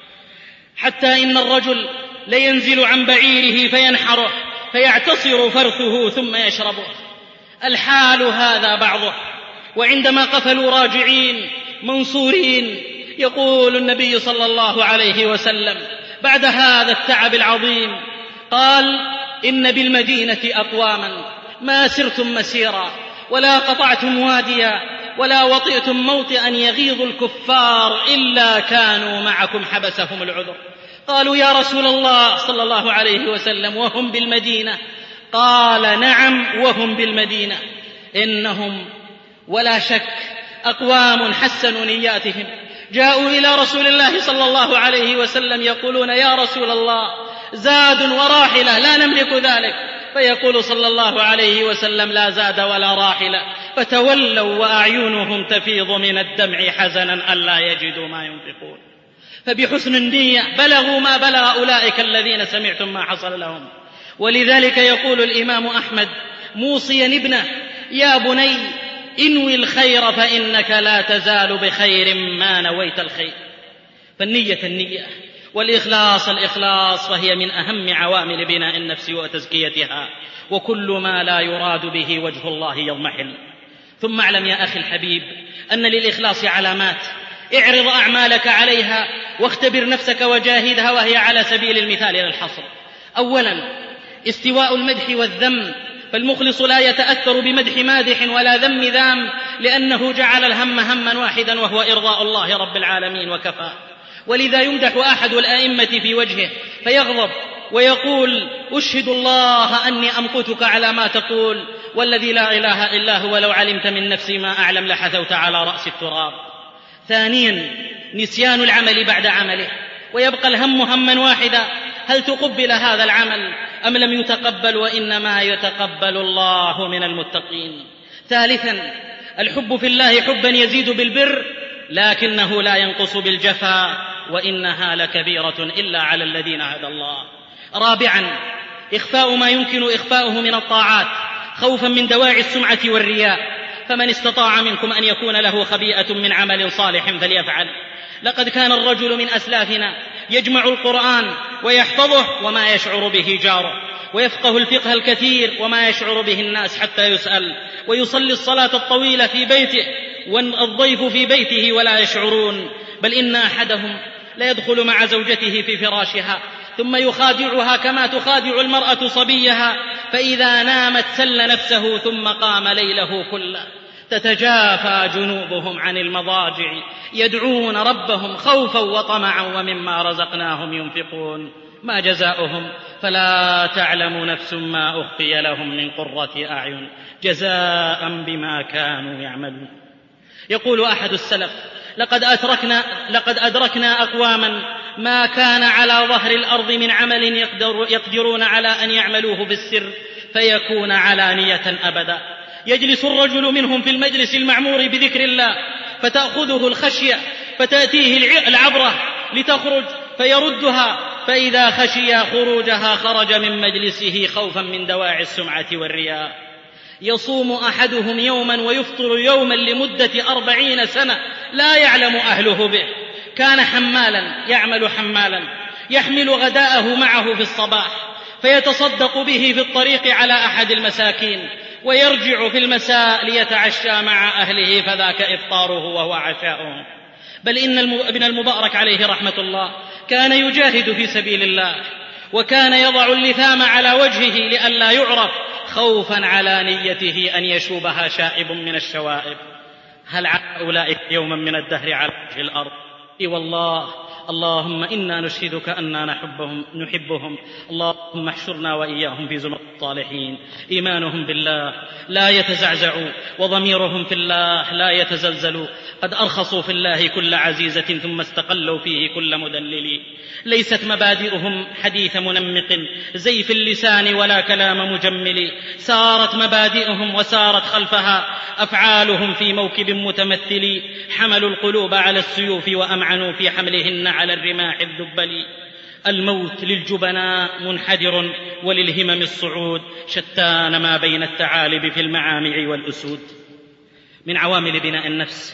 حتى إن الرجل لينزل عن بعيره فينحره فيعتصر فرثه ثم يشربه. الحال هذا بعضه. وعندما قفلوا راجعين منصورين يقول النبي صلى الله عليه وسلم بعد هذا التعب العظيم، قال: إن بالمدينة أقواما ما سرتم مسيرا ولا قطعتم واديا ولا وطئتم موطئا يغيظ الكفار إلا كانوا معكم حبسهم العذر. قالوا: يا رسول الله صلى الله عليه وسلم وهم بالمدينة؟ قال: نعم وهم بالمدينة. إنهم ولا شك أقوام حسنوا نياتهم، جاءوا إلى رسول الله صلى الله عليه وسلم يقولون: يا رسول الله زاد وراحلة لا نملك ذلك، فيقول صلى الله عليه وسلم: لا زاد ولا راحلة، فتولوا وأعينهم تفيض من الدمع حزنا ألا يجدوا ما ينفقون. فبحسن النية بلغوا ما بلغ أولئك الذين سمعتم ما حصل لهم. ولذلك يقول الإمام أحمد موصيا ابنه: يا بني انوي الخير فإنك لا تزال بخير ما نويت الخير. فالنية النية والإخلاص الإخلاص، فهي من أهم عوامل بناء النفس وتزكيتها، وكل ما لا يراد به وجه الله يضمحل. ثم اعلم يا أخي الحبيب أن للإخلاص علامات، اعرض أعمالك عليها واختبر نفسك وجاهدها، وهي على سبيل المثال للحصر. أولا استواء المدح والذم، فالمخلص لا يتأثر بمدح مادح ولا ذم ذام، لأنه جعل الهم هما واحدا وهو إرضاء الله رب العالمين وكفى. ولذا يمدح أحد الأئمة في وجهه فيغضب ويقول: أشهد الله أني أمقتك على ما تقول، والذي لا إله إلا هو لو علمت من نفسي ما أعلم لحثوت على رأس التراب. ثانيا، نسيان العمل بعد عمله، ويبقى الهم هما واحدا: هل تقبل هذا العمل أم لم يتقبل؟ وإنما يتقبل الله من المتقين. ثالثا، الحب في الله حبا يزيد بالبر لكنه لا ينقص بالجفا، وإنها لكبيرة إلا على الذين هدى الله. رابعا، إخفاء ما يمكن إخفاؤه من الطاعات خوفا من دواعي السمعة والرياء، فمن استطاع منكم أن يكون له خبيئة من عمل صالح فليفعل. لقد كان الرجل من أسلافنا يجمع القرآن ويحفظه وما يشعر به جاره، ويفقه الفقه الكثير وما يشعر به الناس حتى يسأل، ويصلي الصلاة الطويلة في بيته والضيف في بيته ولا يشعرون، بل إن أحدهم لا يدخل مع زوجته في فراشها ثم يخادعها كما تخادع المرأة صبيها، فإذا نامت سل نفسه ثم قام ليله كله. تتجافى جنوبهم عن المضاجع يدعون ربهم خوفا وطمعا ومما رزقناهم ينفقون. ما جزاؤهم؟ فلا تعلم نفس ما أخفي لهم من قرة أعين جزاء بما كانوا يعملون. يقول أحد السلف: لقد أدركنا, لقد أدركنا أقواما ما كان على ظهر الأرض من عمل يقدر يقدرون على أن يعملوه بالسر فيكون علانية أبدا. يجلس الرجل منهم في المجلس المعمور بذكر الله فتأخذه الخشية فتأتيه العبرة لتخرج فيردها، فإذا خشي خروجها خرج من مجلسه خوفا من دواعي السمعة والرياء. يصوم أحدهم يوما ويفطر يوما لمدة أربعين سنة لا يعلم أهله به. كان حمالا يعمل حمالا يحمل غداءه معه في الصباح فيتصدق به في الطريق على أحد المساكين، ويرجع في المساء ليتعشى مع أهله فذاك إفطاره وهو عشاؤه. بل إن ابن المبارك عليه رحمة الله كان يجاهد في سبيل الله، وكان يضع اللثام على وجهه لئلا يعرف خوفا على نيته أن يشوبها شائب من الشوائب. هل على أولئك يوما من الدهر على وجه الأرض؟ إي والله. اللهم إنا نشهدك أننا نحبهم, نحبهم اللهم احشرنا وإياهم في زمرة الصالحين. إيمانهم بالله لا يتزعزع وضميرهم في الله لا يتزلزل. قد أرخصوا في الله كل عزيزة ثم استقلوا فيه كل مدلل. ليست مبادئهم حديث منمق زيف اللسان ولا كلام مجمل، سارت مبادئهم وسارت خلفها أفعالهم في موكب متمثل. حملوا القلوب على السيوف وأمعنوا في حملهن على الرماح الذبل. الموت للجبناء منحدر وللهمم الصعود، شتان ما بين الثعالب في المعامع والأسود. من عوامل بناء النفس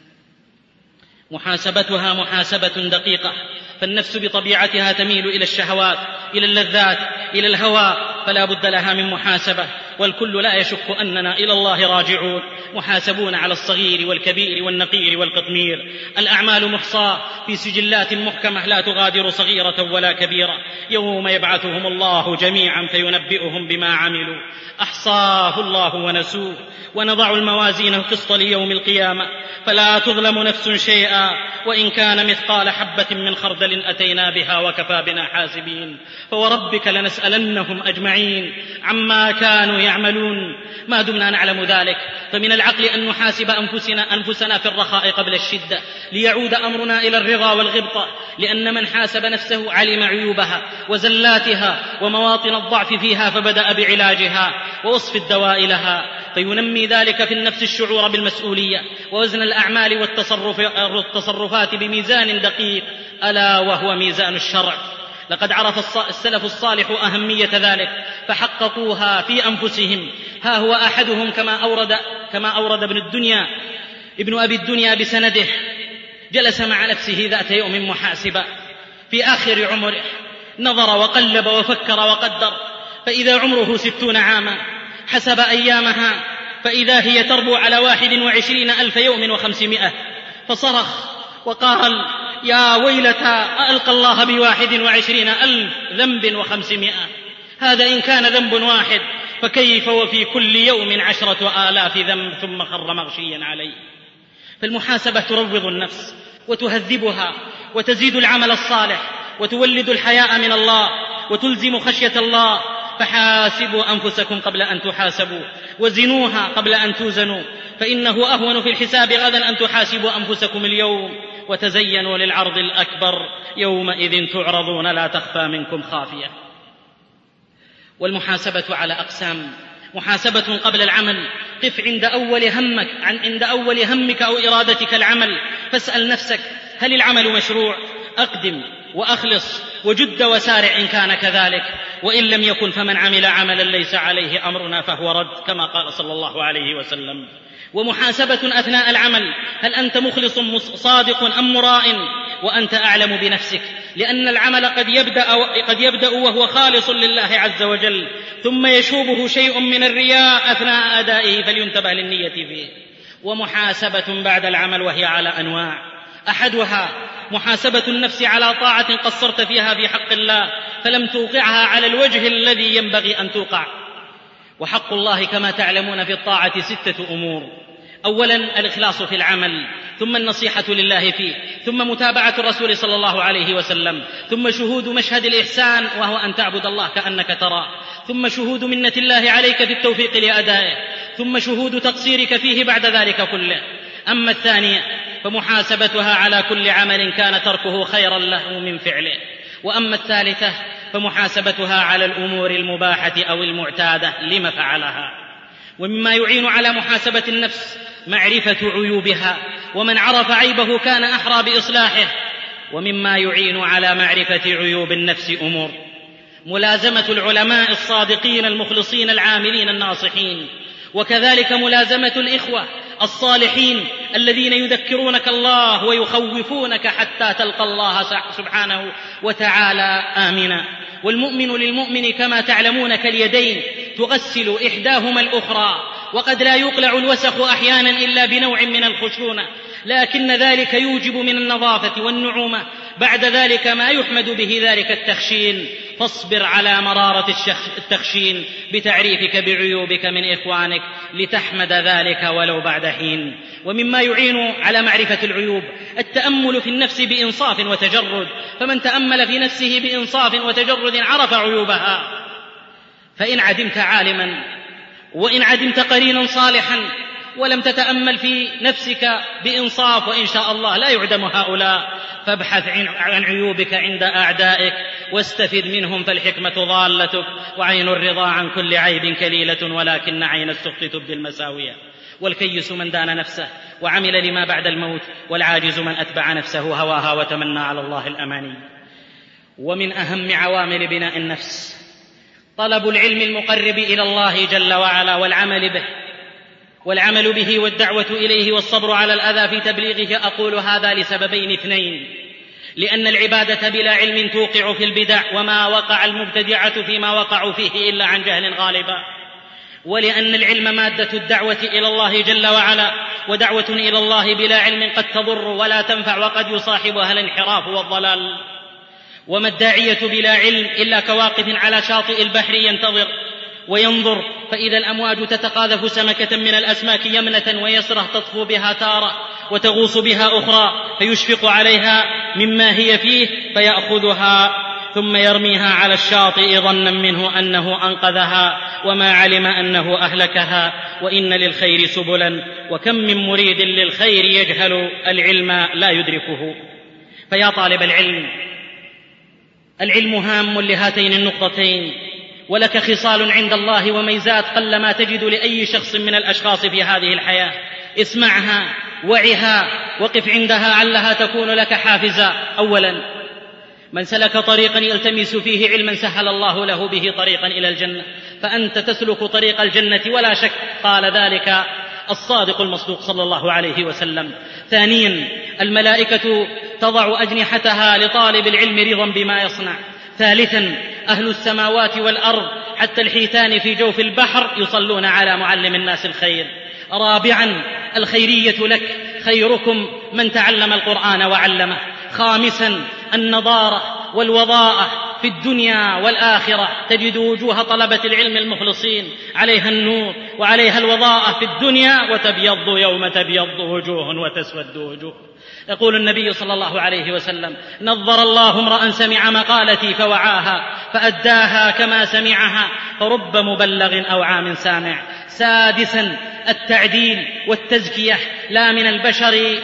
محاسبتها محاسبة دقيقة، فالنفس بطبيعتها تميل إلى الشهوات، إلى اللذات، إلى الهوى، فلا بد لها من محاسبة. والكل لا يشك أننا إلى الله راجعون، محاسبون على الصغير والكبير والنقير والقطمير. الأعمال محصاة في سجلات محكمة لا تغادر صغيرة ولا كبيرة. يوم يبعثهم الله جميعا فينبئهم بما عملوا، أحصاه الله ونسوه. ونضع الموازين القسط ليوم القيامة فلا تظلم نفس شيئا وإن كان مثقال حبة من خردل أتينا بها وكفى بنا حاسبين. فوربك لنسألنهم أجمعين عما كانوا يعملون. ما دمنا نعلم ذلك فمن العقل أن نحاسب أنفسنا, أنفسنا في الرخاء قبل الشدة ليعود أمرنا إلى الرضا والغبطة، لأن من حاسب نفسه علم عيوبها وزلاتها ومواطن الضعف فيها فبدأ بعلاجها ووصف الدواء لها، فينمي ذلك في النفس الشعور بالمسؤولية ووزن الأعمال والتصرف والتصرفات بميزان دقيق ألا وهو ميزان الشرع. لقد عرف السلف الصالح أهمية ذلك فحققوها في أنفسهم. ها هو أحدهم كما أورد, كما أورد ابن الدنيا ابن أبي الدنيا بسنده: جلس مع نفسه ذات يوم محاسبا في آخر عمره، نظر وقلب وفكر وقدر، فإذا عمره ستون عاما، حسب أيامها فإذا هي تربو على واحد وعشرين ألف يوم وخمسمائة، فصرخ وقال: يا ويلتى ألقى الله بواحد وعشرين ألف ذنب وخمسمائة. هذا إن كان ذنب واحد، فكيف وفي كل يوم عشرة آلاف ذنب؟ ثم خر مغشيا عليه. فالمحاسبة تروض النفس وتهذبها وتزيد العمل الصالح وتولد الحياء من الله وتلزم خشية الله. فحاسبوا أنفسكم قبل أن تحاسبوا وزنوها قبل أن توزنوا، فإنه أهون في الحساب غدا أن تحاسبوا أنفسكم اليوم. وتزينوا للعرض الأكبر، يومئذ تعرضون لا تخفى منكم خافية. والمحاسبة على أقسام: محاسبة قبل العمل، قف عند أول همك عند أول همك أو إرادتك العمل، فاسأل نفسك: هل العمل مشروع؟ أقدم وأخلص وجد وسارع إن كان كذلك، وإن لم يكن فمن عمل عملا ليس عليه أمرنا فهو رد، كما قال صلى الله عليه وسلم. ومحاسبة أثناء العمل: هل أنت مخلص صادق أم مراء؟ وأنت أعلم بنفسك، لأن العمل قد يبدأ, قد يبدأ وهو خالص لله عز وجل، ثم يشوبه شيء من الرياء أثناء أدائه، فلينتبه للنية فيه. ومحاسبة بعد العمل، وهي على أنواع: أحدها محاسبة النفس على طاعة قصرت فيها في حق الله فلم توقعها على الوجه الذي ينبغي أن توقع. وحق الله كما تعلمون في الطاعة ستة أمور: أولا الإخلاص في العمل، ثم النصيحة لله فيه، ثم متابعة الرسول صلى الله عليه وسلم، ثم شهود مشهد الإحسان وهو أن تعبد الله كأنك تراه، ثم شهود منة الله عليك في التوفيق لأدائه، ثم شهود تقصيرك فيه بعد ذلك كله. أما الثانية فمحاسبتها على كل عمل كان تركه خيرا له من فعله. وأما الثالثة فمحاسبتها على الأمور المباحة أو المعتادة لما فعلها. ومما يعين على محاسبة النفس معرفة عيوبها، ومن عرف عيبه كان أحرى بإصلاحه. ومما يعين على معرفة عيوب النفس أمور: ملازمة العلماء الصادقين المخلصين العاملين الناصحين، وكذلك ملازمة الإخوة الصالحين الذين يذكرونك الله ويخوفونك حتى تلقى الله سبحانه وتعالى آمنا. والمؤمن للمؤمن كما تعلمون كاليدين تغسل إحداهما الأخرى، وقد لا يقلع الوسخ أحيانا إلا بنوع من الخشونة، لكن ذلك يوجب من النظافة والنعومة بعد ذلك ما يحمد به ذلك التخشين. فاصبر على مرارة التخشين بتعريفك بعيوبك من إخوانك لتحمد ذلك ولو بعد حين. ومما يعين على معرفة العيوب التأمل في النفس بإنصاف وتجرد، فمن تأمل في نفسه بإنصاف وتجرد عرف عيوبها. فإن عدمت عالما وإن عدمت قرينا صالحا ولم تتأمل في نفسك بإنصاف، وإن شاء الله لا يعدم هؤلاء، فابحث عن عيوبك عند أعدائك واستفد منهم، فالحكمة ضالتك، وعين الرضا عن كل عيب كليلة، ولكن عين السخط تبدي المساوية. والكيس من دان نفسه وعمل لما بعد الموت، والعاجز من أتبع نفسه هواها وتمنى على الله الأماني. ومن أهم عوامل بناء النفس طلب العلم المقرب إلى الله جل وعلا والعمل به والعمل به والدعوة إليه والصبر على الأذى في تبليغه. أقول هذا لسببين اثنين: لأن العبادة بلا علم توقع في البدع، وما وقع المبتدعة فيما وقعوا فيه إلا عن جهل غالبا. ولأن العلم مادة الدعوة إلى الله جل وعلا، ودعوة إلى الله بلا علم قد تضر ولا تنفع، وقد يصاحبها الانحراف والضلال. وما الداعية بلا علم إلا كواقف على شاطئ البحر ينتظر وينظر، فإذا الأمواج تتقاذف سمكة من الأسماك يمنة ويسرة تطفو بها تارة وتغوص بها أخرى، فيشفق عليها مما هي فيه فيأخذها ثم يرميها على الشاطئ ظنا منه أنه أنقذها، وما علم أنه أهلكها. وإن للخير سبلا، وكم من مريد للخير يجهل العلم لا يدركه. فيا طالب العلم، العلم هام لهاتين النقطتين، ولك خصال عند الله وميزات قلما تجد لأي شخص من الأشخاص في هذه الحياة. اسمعها وعها وقف عندها علها تكون لك حافزا. أولا، من سلك طريقا يلتمس فيه علما سهل الله له به طريقا إلى الجنة، فأنت تسلك طريق الجنة ولا شك، قال ذلك الصادق المصدوق صلى الله عليه وسلم. ثانيا، الملائكة تضع أجنحتها لطالب العلم رضا بما يصنع. ثالثا، أهل السماوات والأرض حتى الحيتان في جوف البحر يصلون على معلم الناس الخير. رابعا، الخيرية لك، خيركم من تعلم القرآن وعلمه. خامسا، النضارة والوضاءة في الدنيا والآخرة تجد وجوه طلبة العلم المخلصين عليها النور وعليها الوضاءة في الدنيا، وتبيض يوم تبيض وجوه وتسود وجوه. يقول النبي صلى الله عليه وسلم: نظر الله امرأ سمع مقالتي فوعاها فأداها كما سمعها، فرب مبلغ أو عام سامع. سادسا التعديل والتزكية، لا من البشر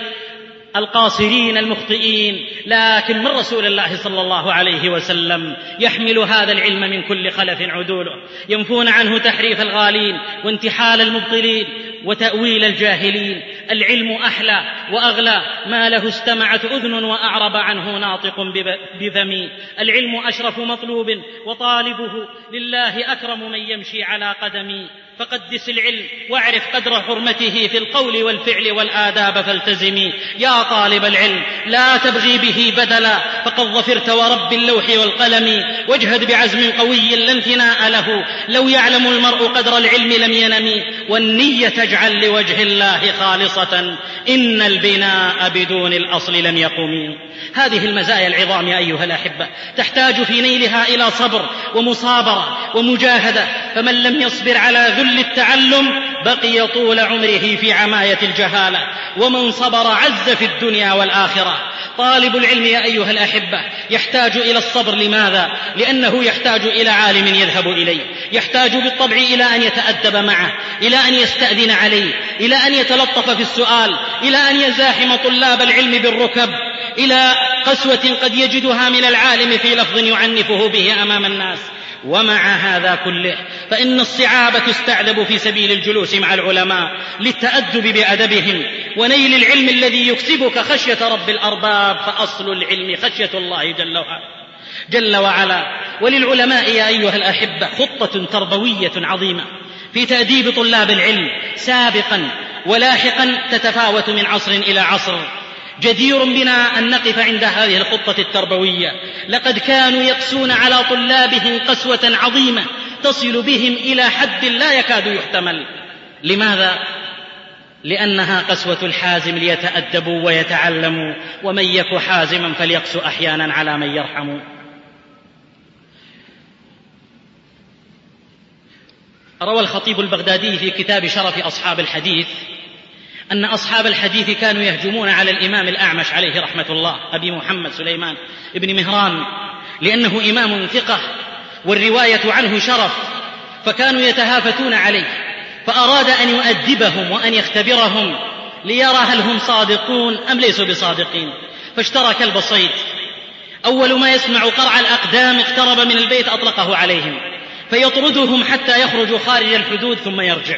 القاصرين المخطئين، لكن من رسول الله صلى الله عليه وسلم، يحمل هذا العلم من كل خلف عدوله، ينفون عنه تحريف الغالين وانتحال المبطلين وتأويل الجاهلين. العلم أحلى وأغلى ما له استمعت أذن وأعرب عنه ناطق بفمي. العلم أشرف مطلوب وطالبه لله أكرم من يمشي على قدمي. فقدس العلم واعرف قدر حرمته في القول والفعل والآداب فالتزمي. يا طالب العلم لا تبغي به بدلا، فقد ظفرت ورب اللوح والقلم. واجهد بعزم قوي لا انثناء له، لو يعلم المرء قدر العلم لم ينم. والنية اجعل لوجه الله خالصة، إن البناء بدون الأصل لم يقم. هذه المزايا العظام يا أيها الأحبة تحتاج في نيلها إلى صبر ومصابرة ومجاهدة، فمن لم يصبر على ذل التعلم بقي طول عمره في عماية الجهالة، ومن صبر عز في الدنيا والآخرة. طالب العلم يا أيها الأحبة يحتاج إلى الصبر. لماذا؟ لأنه يحتاج إلى عالم يذهب إليه، يحتاج بالطبع إلى أن يتأدب معه، إلى أن يستأذن عليه، إلى أن يتلطف في السؤال، إلى أن يزاحم طلاب العلم بالركب، إلى قسوة قد يجدها من العالم في لفظ يعنفه به أمام الناس. ومع هذا كله فإن الصعاب تستعذب في سبيل الجلوس مع العلماء للتأدب بأدبهم ونيل العلم الذي يكسبك خشية رب الأرباب، فأصل العلم خشية الله جل وعلا, جل وعلا. وللعلماء يا أيها الأحبة خطة تربوية عظيمة في تأديب طلاب العلم سابقا ولاحقا تتفاوت من عصر إلى عصر. جدير بنا أن نقف عند هذه الخطة التربوية. لقد كانوا يقسون على طلابهم قسوة عظيمة تصل بهم إلى حد لا يكاد يحتمل. لماذا؟ لأنها قسوة الحازم ليتأدبوا ويتعلموا، ومن يك حازما فليقس أحيانا على من يرحم. روى الخطيب البغدادي في كتاب شرف أصحاب الحديث أن أصحاب الحديث كانوا يهجمون على الإمام الأعمش عليه رحمة الله أبي محمد سليمان ابن مهران، لأنه إمام ثقة والرواية عنه شرف، فكانوا يتهافتون عليه، فأراد أن يؤدبهم وأن يختبرهم ليرى هل هم صادقون أم ليسوا بصادقين. فاشترى كلب صيد، أول ما يسمع قرع الأقدام اقترب من البيت أطلقه عليهم فيطردهم حتى يخرجوا خارج الحدود ثم يرجع.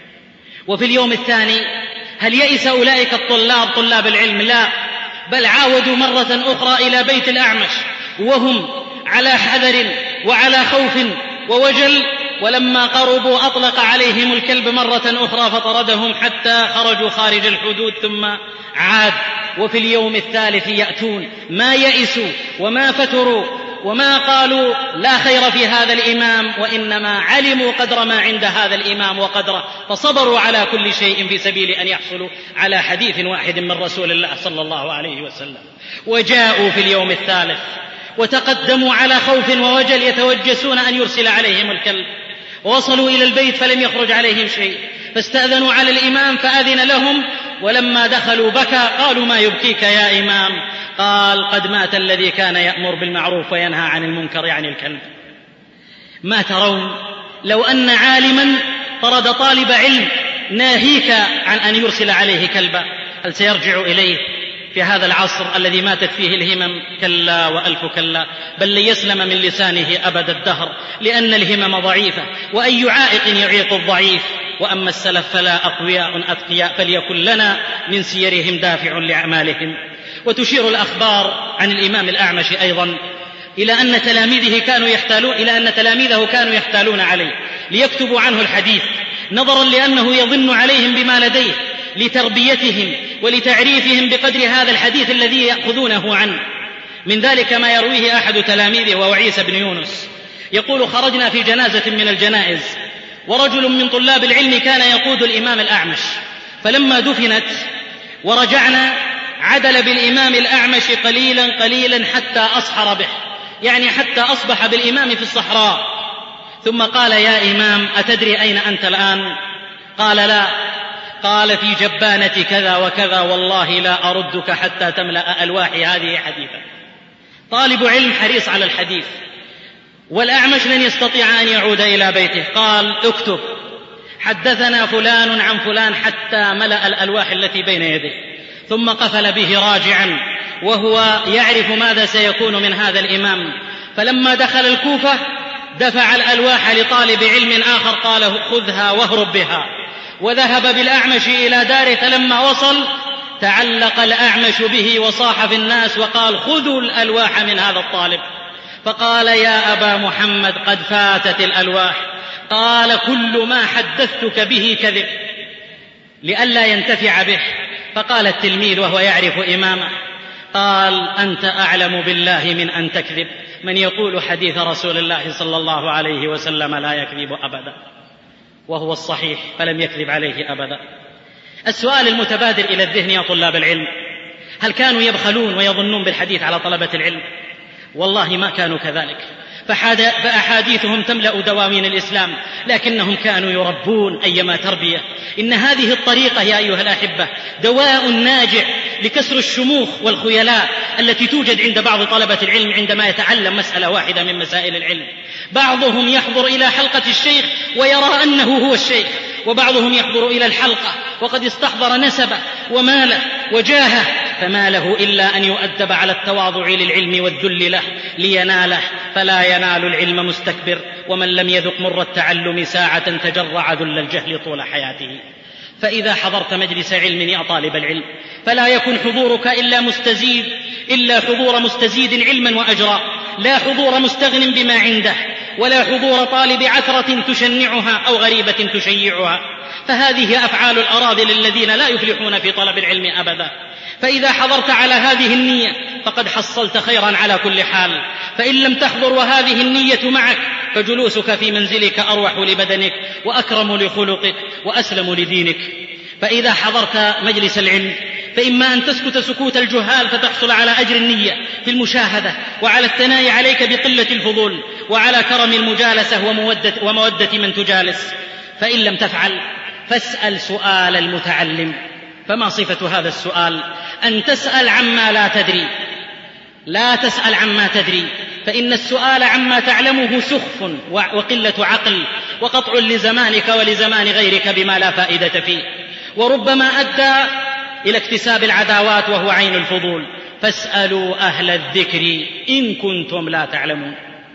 وفي اليوم الثاني هل يئس أولئك الطلاب طلاب العلم؟ لا، بل عاودوا مرة أخرى إلى بيت الأعمش وهم على حذر وعلى خوف ووجل، ولما قربوا أطلق عليهم الكلب مرة أخرى فطردهم حتى خرجوا خارج الحدود ثم عاد. وفي اليوم الثالث يأتون ما يئسوا وما فتروا وما قالوا لا خير في هذا الإمام، وإنما علموا قدر ما عند هذا الإمام وقدره، فصبروا على كل شيء في سبيل أن يحصلوا على حديث واحد من رسول الله صلى الله عليه وسلم. وجاءوا في اليوم الثالث وتقدموا على خوف ووجل يتوجسون أن يرسل عليهم الكلب، ووصلوا إلى البيت فلم يخرج عليهم شيء، فاستأذنوا على الإمام فأذن لهم، ولما دخلوا بكى. قالوا ما يبكيك يا إمام؟ قال قد مات الذي كان يأمر بالمعروف وينهى عن المنكر، يعني الكلب. ما ترون لو أن عالما طرد طالب علم ناهيك عن أن يرسل عليه كلبا، هل سيرجع إليه في هذا العصر الذي ماتت فيه الهمم؟ كلا وألف كلا، بل لن يسلم من لسانه أبد الدهر، لأن الهمم ضعيفة، وأي عائق يعيق الضعيف. وأما السلف فلا أقوياء أتقياء، فليكن لنا من سيرهم دافع لأعمالهم. وتشير الأخبار عن الإمام الأعمش أيضا إلى أن تلاميذه كانوا يحتالون إلى أن تلاميذه كانوا يحتالون عليه ليكتبوا عنه الحديث، نظرا لأنه يظن عليهم بما لديه لتربيتهم ولتعريفهم بقدر هذا الحديث الذي يأخذونه عنه. من ذلك ما يرويه أحد تلاميذه وهو عيسى بن يونس، يقول خرجنا في جنازة من الجنائز ورجل من طلاب العلم كان يقود الإمام الأعمش، فلما دفنت ورجعنا عدل بالإمام الأعمش قليلا قليلا حتى أصحر به، يعني حتى أصبح بالإمام في الصحراء. ثم قال: يا إمام، أتدري أين أنت الآن؟ قال: لا. قال: في جبانة كذا وكذا، والله لا أردك حتى تملأ ألواحي هذه حديثا. طالب علم حريص على الحديث، والأعمش لن يستطيع أن يعود إلى بيته. قال: اكتب: حدثنا فلان عن فلان، حتى ملأ الألواح التي بين يديه، ثم قفل به راجعا وهو يعرف ماذا سيكون من هذا الإمام. فلما دخل الكوفة دفع الألواح لطالب علم آخر، قال: خذها واهرب بها. وذهب بالأعمش إلى داره، فلما وصل تعلق الأعمش به وصاح في الناس وقال: خذوا الألواح من هذا الطالب. فقال: يا أبا محمد، قد فاتت الألواح. قال: كل ما حدثتك به كذب، لئلا ينتفع به. فقال التلميذ وهو يعرف إمامه: قال: أنت أعلم بالله من أن تكذب، من يقول حديث رسول الله صلى الله عليه وسلم لا يكذب أبدا، وهو الصحيح، فلم يكذب عليه أبدا. السؤال المتبادر إلى الذهن يا طلاب العلم: هل كانوا يبخلون ويظنون بالحديث على طلبة العلم؟ والله ما كانوا كذلك، فأحاديثهم تملأ دواوين الإسلام، لكنهم كانوا يربون أيما تربية. إن هذه الطريقة يا أيها الأحبة دواء ناجع لكسر الشموخ والخيلاء التي توجد عند بعض طلبة العلم عندما يتعلم مسألة واحدة من مسائل العلم. بعضهم يحضر إلى حلقة الشيخ ويرى أنه هو الشيخ، وبعضهم يحضر إلى الحلقة وقد استحضر نسبه وماله وجاهه، فما له إلا أن يؤدب على التواضع للعلم والذل له ليناله، فلا ينال العلم مستكبر، ومن لم يذق مر التعلم ساعة تجرع ذل الجهل طول حياته. فإذا حضرت مجلس علم يا طالب العلم فلا يكن حضورك إلا مستزيد إلا حضور مستزيد علما وأجرا، لا حضور مستغن بما عنده، ولا حضور طالب عثرة تشنعها أو غريبة تشيعها، فهذه أفعال الأراذل الذين لا يفلحون في طلب العلم أبدا. فإذا حضرت على هذه النية فقد حصلت خيرا على كل حال، فإن لم تحضر وهذه النية معك فجلوسك في منزلك أروح لبدنك وأكرم لخلقك وأسلم لدينك. فإذا حضرت مجلس العلم فإما أن تسكت سكوت الجهال فتحصل على أجر النية في المشاهدة، وعلى الثناء عليك بقلة الفضول، وعلى كرم المجالسة ومودة, ومودة من تجالس. فإن لم تفعل فاسأل سؤال المتعلم. فما صفة هذا السؤال؟ أن تسأل عما لا تدري، لا تسأل عما تدري، فإن السؤال عما تعلمه سخف وقلة عقل وقطع لزمانك ولزمان غيرك بما لا فائدة فيه، وربما أدى إلى اكتساب العداوات وهو عين الفضول. فاسألوا أهل الذكر إن كنتم لا تعلمون.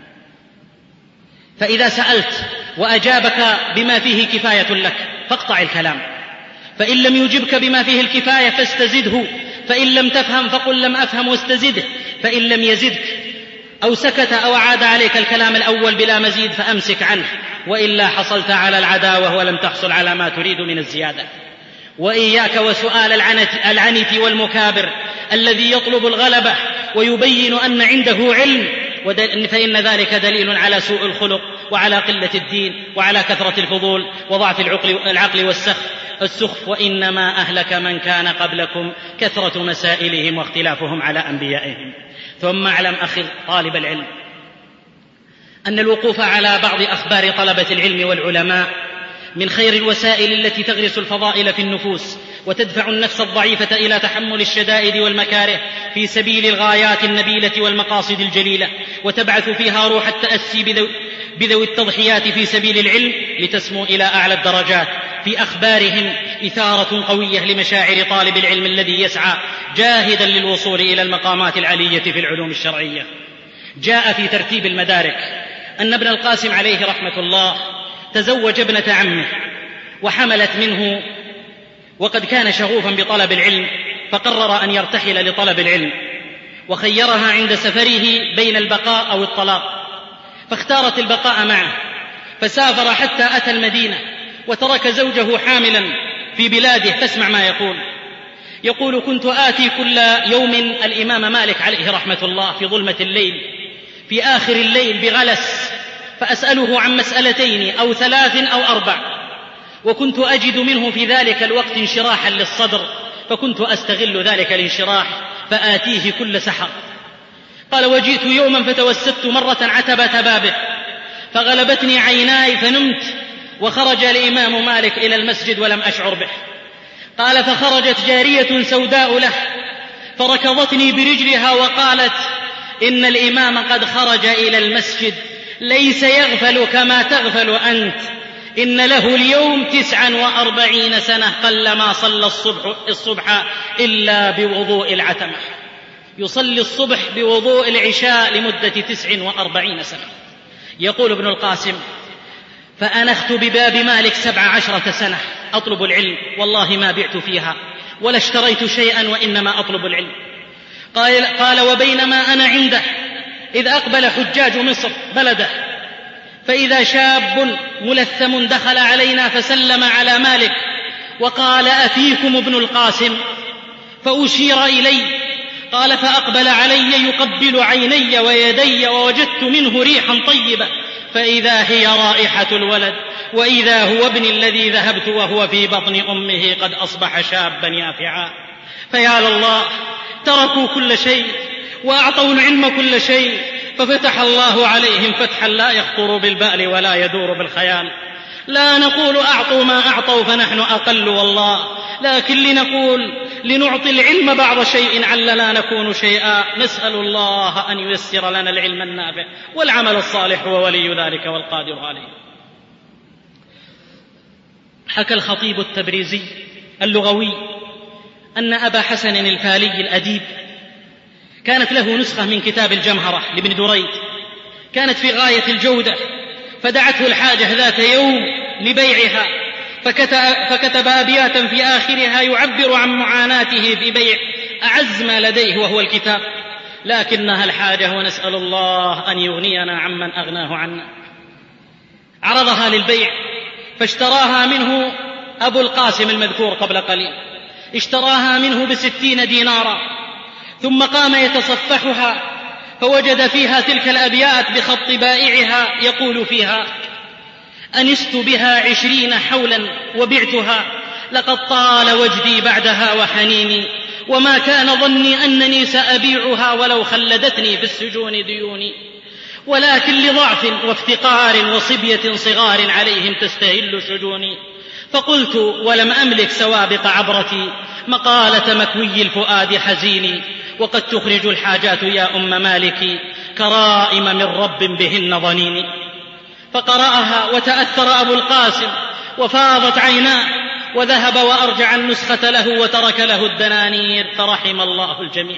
فإذا سألت وأجابك بما فيه كفاية لك فاقطع الكلام، فإن لم يجبك بما فيه الكفاية فاستزده، فإن لم تفهم فقل لم أفهم واستزده، فإن لم يزدك أو سكت أو عاد عليك الكلام الأول بلا مزيد فأمسك عنه، وإلا حصلت على العداوة ولم تحصل على ما تريد من الزيادة. وإياك وسؤال العنت والمكابر الذي يطلب الغلبة ويبين أن عنده علم، فإن ذلك دليل على سوء الخلق وعلى قلة الدين وعلى كثرة الفضول وضعف العقل والسخف. وإنما أهلك من كان قبلكم كثرة مسائلهم واختلافهم على أنبيائهم. ثم اعلم أخي طالب العلم أن الوقوف على بعض أخبار طلبة العلم والعلماء من خير الوسائل التي تغرس الفضائل في النفوس وتدفع النفس الضعيفة إلى تحمل الشدائد والمكاره في سبيل الغايات النبيلة والمقاصد الجليلة، وتبعث فيها روح التأسي بذوي التضحيات في سبيل العلم لتسمو إلى أعلى الدرجات. في أخبارهم إثارة قوية لمشاعر طالب العلم الذي يسعى جاهدا للوصول إلى المقامات العلية في العلوم الشرعية. جاء في ترتيب المدارك أن ابن القاسم عليه رحمة الله تزوج ابنة عمه وحملت منه، وقد كان شغوفا بطلب العلم، فقرر أن يرتحل لطلب العلم، وخيرها عند سفره بين البقاء أو الطلاق، فاختارت البقاء معه، فسافر حتى أتى المدينة وترك زوجه حاملا في بلاده. فاسمع ما يقول. يقول: كنت آتي كل يوم الإمام مالك عليه رحمة الله في ظلمة الليل في آخر الليل بغلس، فأسأله عن مسألتين أو ثلاث أو أربع، وكنت أجد منه في ذلك الوقت انشراحا للصدر، فكنت أستغل ذلك الانشراح فآتيه كل سحر. قال: وجئت يوما فتوسدت مرة عتبة بابه فغلبتني عيناي فنمت، وخرج الإمام مالك إلى المسجد ولم أشعر به. قال: فخرجت جارية سوداء له فركضتني برجلها وقالت: إن الإمام قد خرج إلى المسجد، ليس يغفل كما تغفل أنت، إن له اليوم تسعا وأربعين سنة قلما صلى الصبح, الصبح إلا بوضوء العتمة، يصلي الصبح بوضوء العشاء لمدة تسع وأربعين سنة. يقول ابن القاسم: فأنخت بباب مالك سبع عشرة سنة أطلب العلم، والله ما بعت فيها ولا اشتريت شيئا، وإنما أطلب العلم. قال, قال وبينما أنا عنده إذ أقبل حجاج مصر بلده، فإذا شاب ملثم دخل علينا فسلم على مالك وقال: أفيكم ابن القاسم؟ فأشير إلي. قال: فأقبل علي يقبل عيني ويدي، ووجدت منه ريحا طيبة، فإذا هي رائحة الولد، وإذا هو ابني الذي ذهبت وهو في بطن أمه قد أصبح شابا يافعا. فيا لله، تركوا كل شيء وأعطوا العلم كل شيء، ففتح الله عليهم فتحا لا يخطر بالبال ولا يدور بالخيال. لا نقول أعطوا ما أعطوا فنحن أقل والله، لكن لنقول لنعطي العلم بعض شيء علنا نكون شيئا. نسأل الله أن ييسر لنا العلم النافع والعمل الصالح، هو ولي ذلك والقادر عليه. حكى الخطيب التبريزي اللغوي أن أبا حسن الفالي الأديب كانت له نسخة من كتاب الجمهرة لابن دريد، كانت في غاية الجودة، فدعته الحاجة ذات يوم لبيعها، فكتب أبياتا في آخرها يعبر عن معاناته في بيع أعز ما لديه وهو الكتاب، لكنها الحاجة، ونسأل الله أن يغنينا عمن أغناه عنا. عرضها للبيع فاشتراها منه أبو القاسم المذكور قبل قليل، اشتراها منه بستين دينارا، ثم قام يتصفحها فوجد فيها تلك الأبيات بخط بائعها يقول فيها: أنست بها عشرين حولا وبعتها، لقد طال وجدي بعدها وحنيني، وما كان ظني أنني سأبيعها ولو خلدتني في السجون ديوني، ولكن لضعف وافتقار وصبية صغار عليهم تستهل شجوني، فقلت ولم أملك سوابق عبرتي مقالة مكوي الفؤاد حزيني، وقد تخرج الحاجات يا أم مالك كرائم من رب بهن ظنيني. فقرأها وتأثر أبو القاسم وفاضت عيناه، وذهب وأرجع النسخة له وترك له الدنانير، فرحم الله الجميع.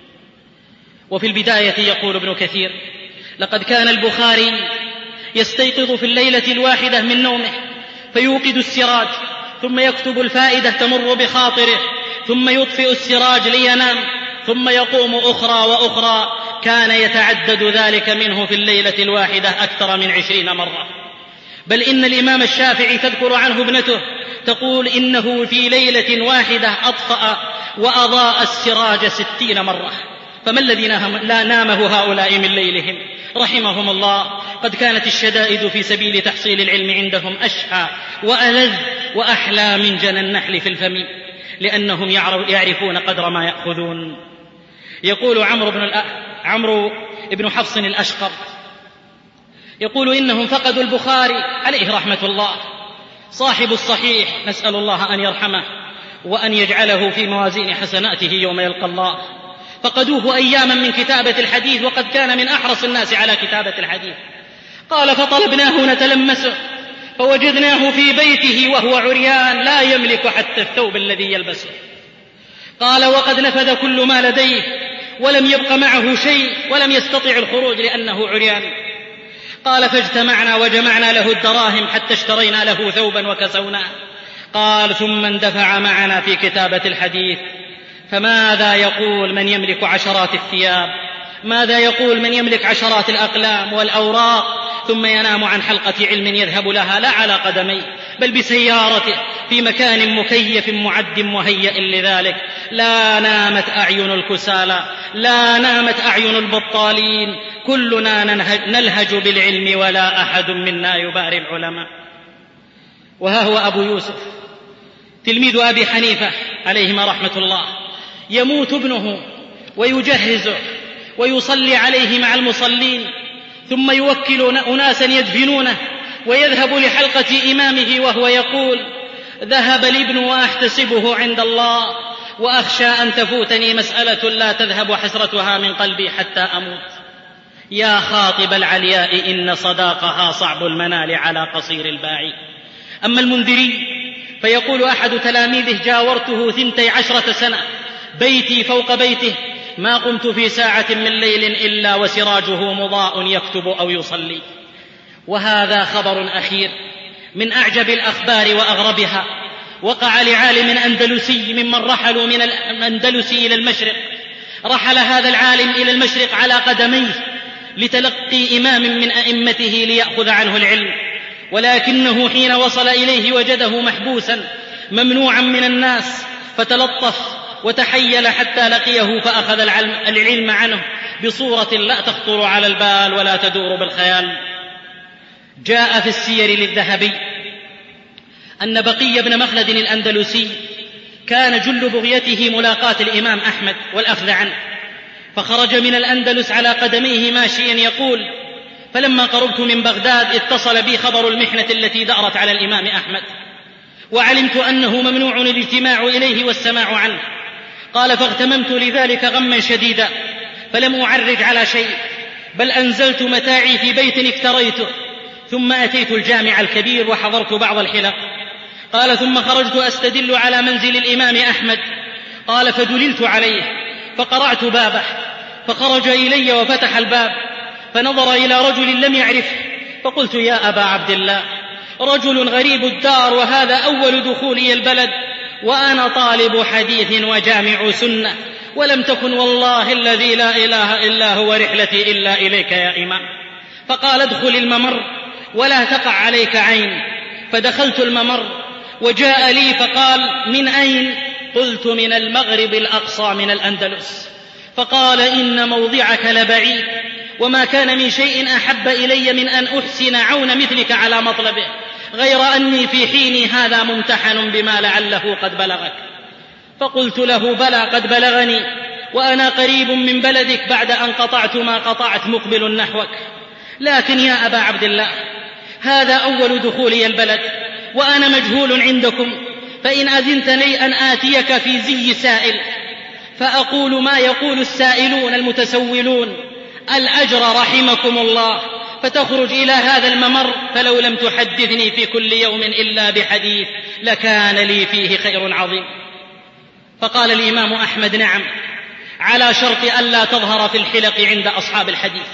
وفي البداية يقول ابن كثير: لقد كان البخاري يستيقظ في الليلة الواحدة من نومه فيوقد السراج، ثم يكتب الفائدة تمر بخاطره، ثم يطفئ السراج لينام، ثم يقوم أخرى وأخرى، كان يتعدد ذلك منه في الليلة الواحدة أكثر من عشرين مرة. بل إن الإمام الشافعي تذكر عنه ابنته تقول إنه في ليلة واحدة أطفأ وأضاء السراج ستين مرة. فما الذي لا نامه هؤلاء من ليلهم رحمهم الله؟ قد كانت الشدائد في سبيل تحصيل العلم عندهم أشهى وألذ وأحلى من جنى النحل في الفم، لأنهم يعرفون قدر ما يأخذون. يقول عمرو بن, عمرو بن حفص الأشقر يقول: إنهم فقدوا البخاري عليه رحمة الله صاحب الصحيح، نسأل الله أن يرحمه وأن يجعله في موازين حسناته يوم يلقى الله. فقدوه أياما من كتابة الحديث، وقد كان من أحرص الناس على كتابة الحديث. قال: فطلبناه نتلمسه فوجدناه في بيته وهو عريان لا يملك حتى الثوب الذي يلبسه. قال: وقد نفذ كل ما لديه ولم يبق معه شيء، ولم يستطع الخروج لأنه عريان. قال: فاجتمعنا وجمعنا له الدراهم حتى اشترينا له ثوبا وكسوناه. قال: ثم اندفع معنا في كتابة الحديث. فماذا يقول من يملك عشرات الثياب؟ ماذا يقول من يملك عشرات الأقلام والأوراق ثم ينام عن حلقة علم يذهب لها لا على قدميه بل بسيارته في مكان مكيف معد مهيئ لذلك؟ لا نامت أعين الكسالى، لا نامت أعين البطالين، كلنا ننهج, نلهج بالعلم ولا أحد منا يباري العلماء. وها هو أبو يوسف تلميذ أبي حنيفة عليهما رحمة الله، يموت ابنه ويجهزه ويصلي عليه مع المصلين، ثم يوكل أناسا يدفنونه، ويذهب لحلقة إمامه وهو يقول: ذهب الابن وأحتسبه عند الله، وأخشى أن تفوتني مسألة لا تذهب حسرتها من قلبي حتى أموت. يا خاطب العلياء إن صداقها صعب المنال على قصير الباعي. أما المنذري فيقول أحد تلاميذه: جاورته ثنتي عشرة سنة، بيتي فوق بيته، ما قمت في ساعة من ليل إلا وسراجه مضاء يكتب أو يصلي. وهذا خبر أخير من أعجب الأخبار وأغربها، وقع لعالم أندلسي ممن رحلوا من الأندلس إلى المشرق. رحل هذا العالم إلى المشرق على قدميه لتلقي إمام من أئمته ليأخذ عنه العلم، ولكنه حين وصل إليه وجده محبوسا ممنوعا من الناس، فتلطف وتحيل حتى لقيه فأخذ العلم عنه بصورة لا تخطر على البال ولا تدور بالخيال. جاء في السير للذهبي أن بقي بن مخلد الأندلسي كان جل بغيته ملاقاة الإمام أحمد والأخذ عنه، فخرج من الأندلس على قدميه ماشيا يقول: فلما قربت من بغداد اتصل بي خبر المحنة التي دارت على الإمام أحمد، وعلمت أنه ممنوع الاجتماع إليه والسماع عنه. قال: فاغتممت لذلك غما شديدا، فلم أعرج على شيء، بل أنزلت متاعي في بيت افتريته، ثم أتيت الجامع الكبير وحضرت بعض الحلق. قال: ثم خرجت أستدل على منزل الإمام أحمد. قال: فدللت عليه فقرعت بابه، فخرج إلي وفتح الباب، فنظر إلى رجل لم يعرفه، فقلت: يا أبا عبد الله، رجل غريب الدار، وهذا أول دخولي البلد، وأنا طالب حديث وجامع سنة، ولم تكن والله الذي لا إله إلا هو رحلتي إلا إليك يا إمام. فقال: ادخل الممر ولا تقع عليك عين. فدخلت الممر وجاء لي فقال: من أين؟ قلت: من المغرب الأقصى من الأندلس. فقال: إن موضعك لبعيد، وما كان من شيء أحب إلي من أن أحسن عون مثلك على مطلبه، غير أني في حيني هذا ممتحن بما لعله قد بلغك. فقلت له: بلى قد بلغني، وأنا قريب من بلدك بعد أن قطعت ما قطعت مقبل نحوك، لكن يا أبا عبد الله، هذا أول دخولي البلد، وأنا مجهول عندكم، فإن أذنت لي أن آتيك في زي سائل فأقول ما يقول السائلون المتسولون: الأجر رحمكم الله، فتخرج إلى هذا الممر، فلو لم تحدثني في كل يوم إلا بحديث لكان لي فيه خير عظيم. فقال الإمام أحمد: نعم، على شرط ألا تظهر في الحلق عند أصحاب الحديث.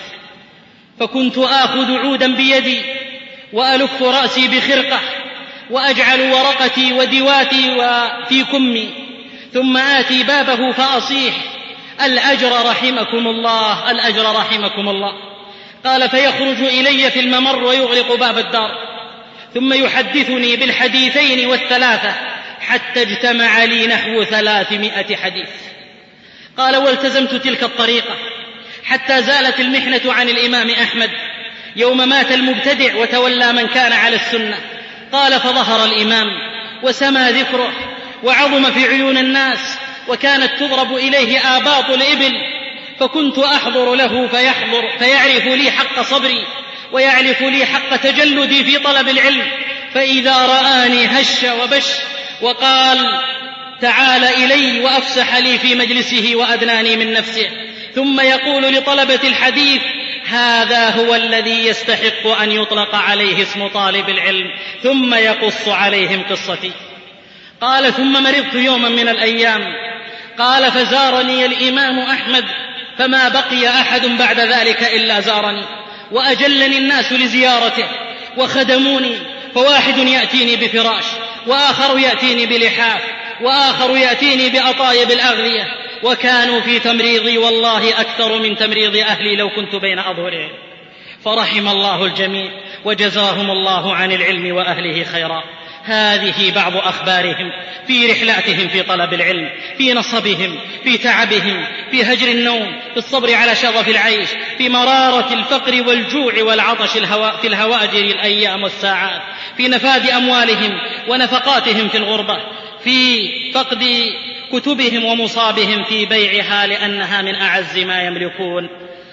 فكنت آخذ عودا بيدي وألف رأسي بخرقة، وأجعل ورقتي ودواتي وفي كمي، ثم آتي بابه فأصيح: الأجر رحمكم الله، الأجر رحمكم الله. قال: فيخرج إلي في الممر ويغلق باب الدار، ثم يحدثني بالحديثين والثلاثة حتى اجتمع لي نحو ثلاثمائة حديث. قال: والتزمت تلك الطريقة حتى زالت المحنة عن الإمام أحمد يوم مات المبتدع وتولى من كان على السنة. قال: فظهر الإمام وسمى ذكره وعظم في عيون الناس، وكانت تضرب إليه آباط الإبل، فكنت أحضر له فيحضر فيعرف لي حق صبري ويعرف لي حق تجلدي في طلب العلم، فإذا رآني هش وبش وقال: تعال إلي، وأفسح لي في مجلسه وأدناني من نفسه، ثم يقول لطلبة الحديث: هذا هو الذي يستحق أن يطلق عليه اسم طالب العلم، ثم يقص عليهم قصتي. قال: ثم مرضت يوما من الأيام. قال: فزارني الإمام أحمد، فما بقي أحد بعد ذلك إلا زارني، وأجلني الناس لزيارته وخدموني، فواحد يأتيني بفراش، وآخر يأتيني بلحاف، وآخر يأتيني بأطايب الأغذية، وكانوا في تمريضي والله أكثر من تمريض أهلي لو كنت بين أظهرهم. فرحم الله الجميع وجزاهم الله عن العلم وأهله خيرا. هذه بعض أخبارهم في رحلاتهم في طلب العلم، في نصبهم، في تعبهم، في هجر النوم، في الصبر على شظف العيش، في مرارة الفقر والجوع والعطش الهواء في الهواجر الأيام والساعات، في نفاد أموالهم ونفقاتهم في الغربة، في فقد كتبهم ومصابهم في بيعها لأنها من أعز ما يملكون.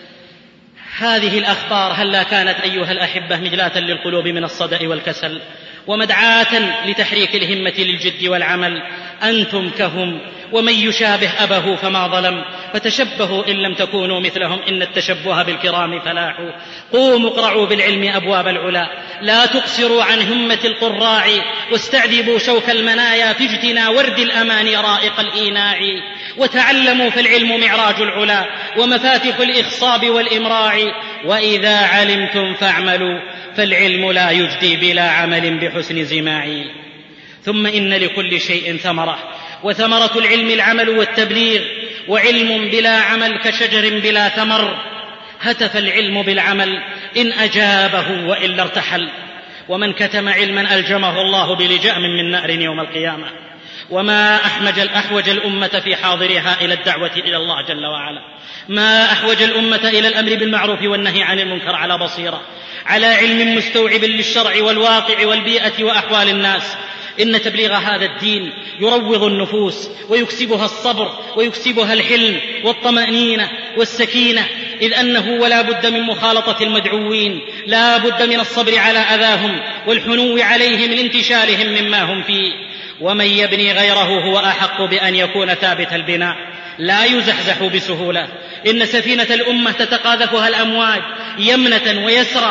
هذه الأخبار هلا كانت أيها الأحبة مجلاة للقلوب من الصدأ والكسل، ومدعاة لتحريك الهمة للجد والعمل. أنتم كهم، ومن يشابه أبه فما ظلم، فتشبهوا إن لم تكونوا مثلهم، إن التشبه بالكرام فلاح. قوموا اقرعوا بالعلم أبواب العلا، لا تقصروا عن همة القراع، واستعذبوا شوك المنايا في اجتنا ورد الأمان رائق الإيناع. وتعلموا فالعلم معراج العلا، ومفاتح الإخصاب والإمراع. وإذا علمتم فاعملوا، فالعلم لا يجدي بلا عمل بحسن زماع. ثم إن لكل شيء ثمرة، وثمرة العلم العمل والتبليغ، وعلم بلا عمل كشجر بلا ثمر. هتف العلم بالعمل إن أجابه وإلا ارتحل، ومن كتم علما ألجمه الله بلجام من نار يوم القيامة. وما أحمج الأحوج الأمة في حاضرها إلى الدعوة إلى الله جل وعلا، ما أحوج الأمة إلى الأمر بالمعروف والنهي عن المنكر على بصيرة، على علم مستوعب للشرع والواقع والبيئة وأحوال الناس. إن تبليغ هذا الدين يروض النفوس، ويكسبها الصبر، ويكسبها الحلم والطمأنينة والسكينة، إذ أنه ولا بد من مخالطة المدعوين، لا بد من الصبر على أذاهم والحنو عليهم لانتشالهم مما هم فيه. ومن يبني غيره هو أحق بأن يكون ثابت البناء، لا يزحزح بسهولة. إن سفينة الأمة تتقاذفها الأمواج يمنة ويسرى،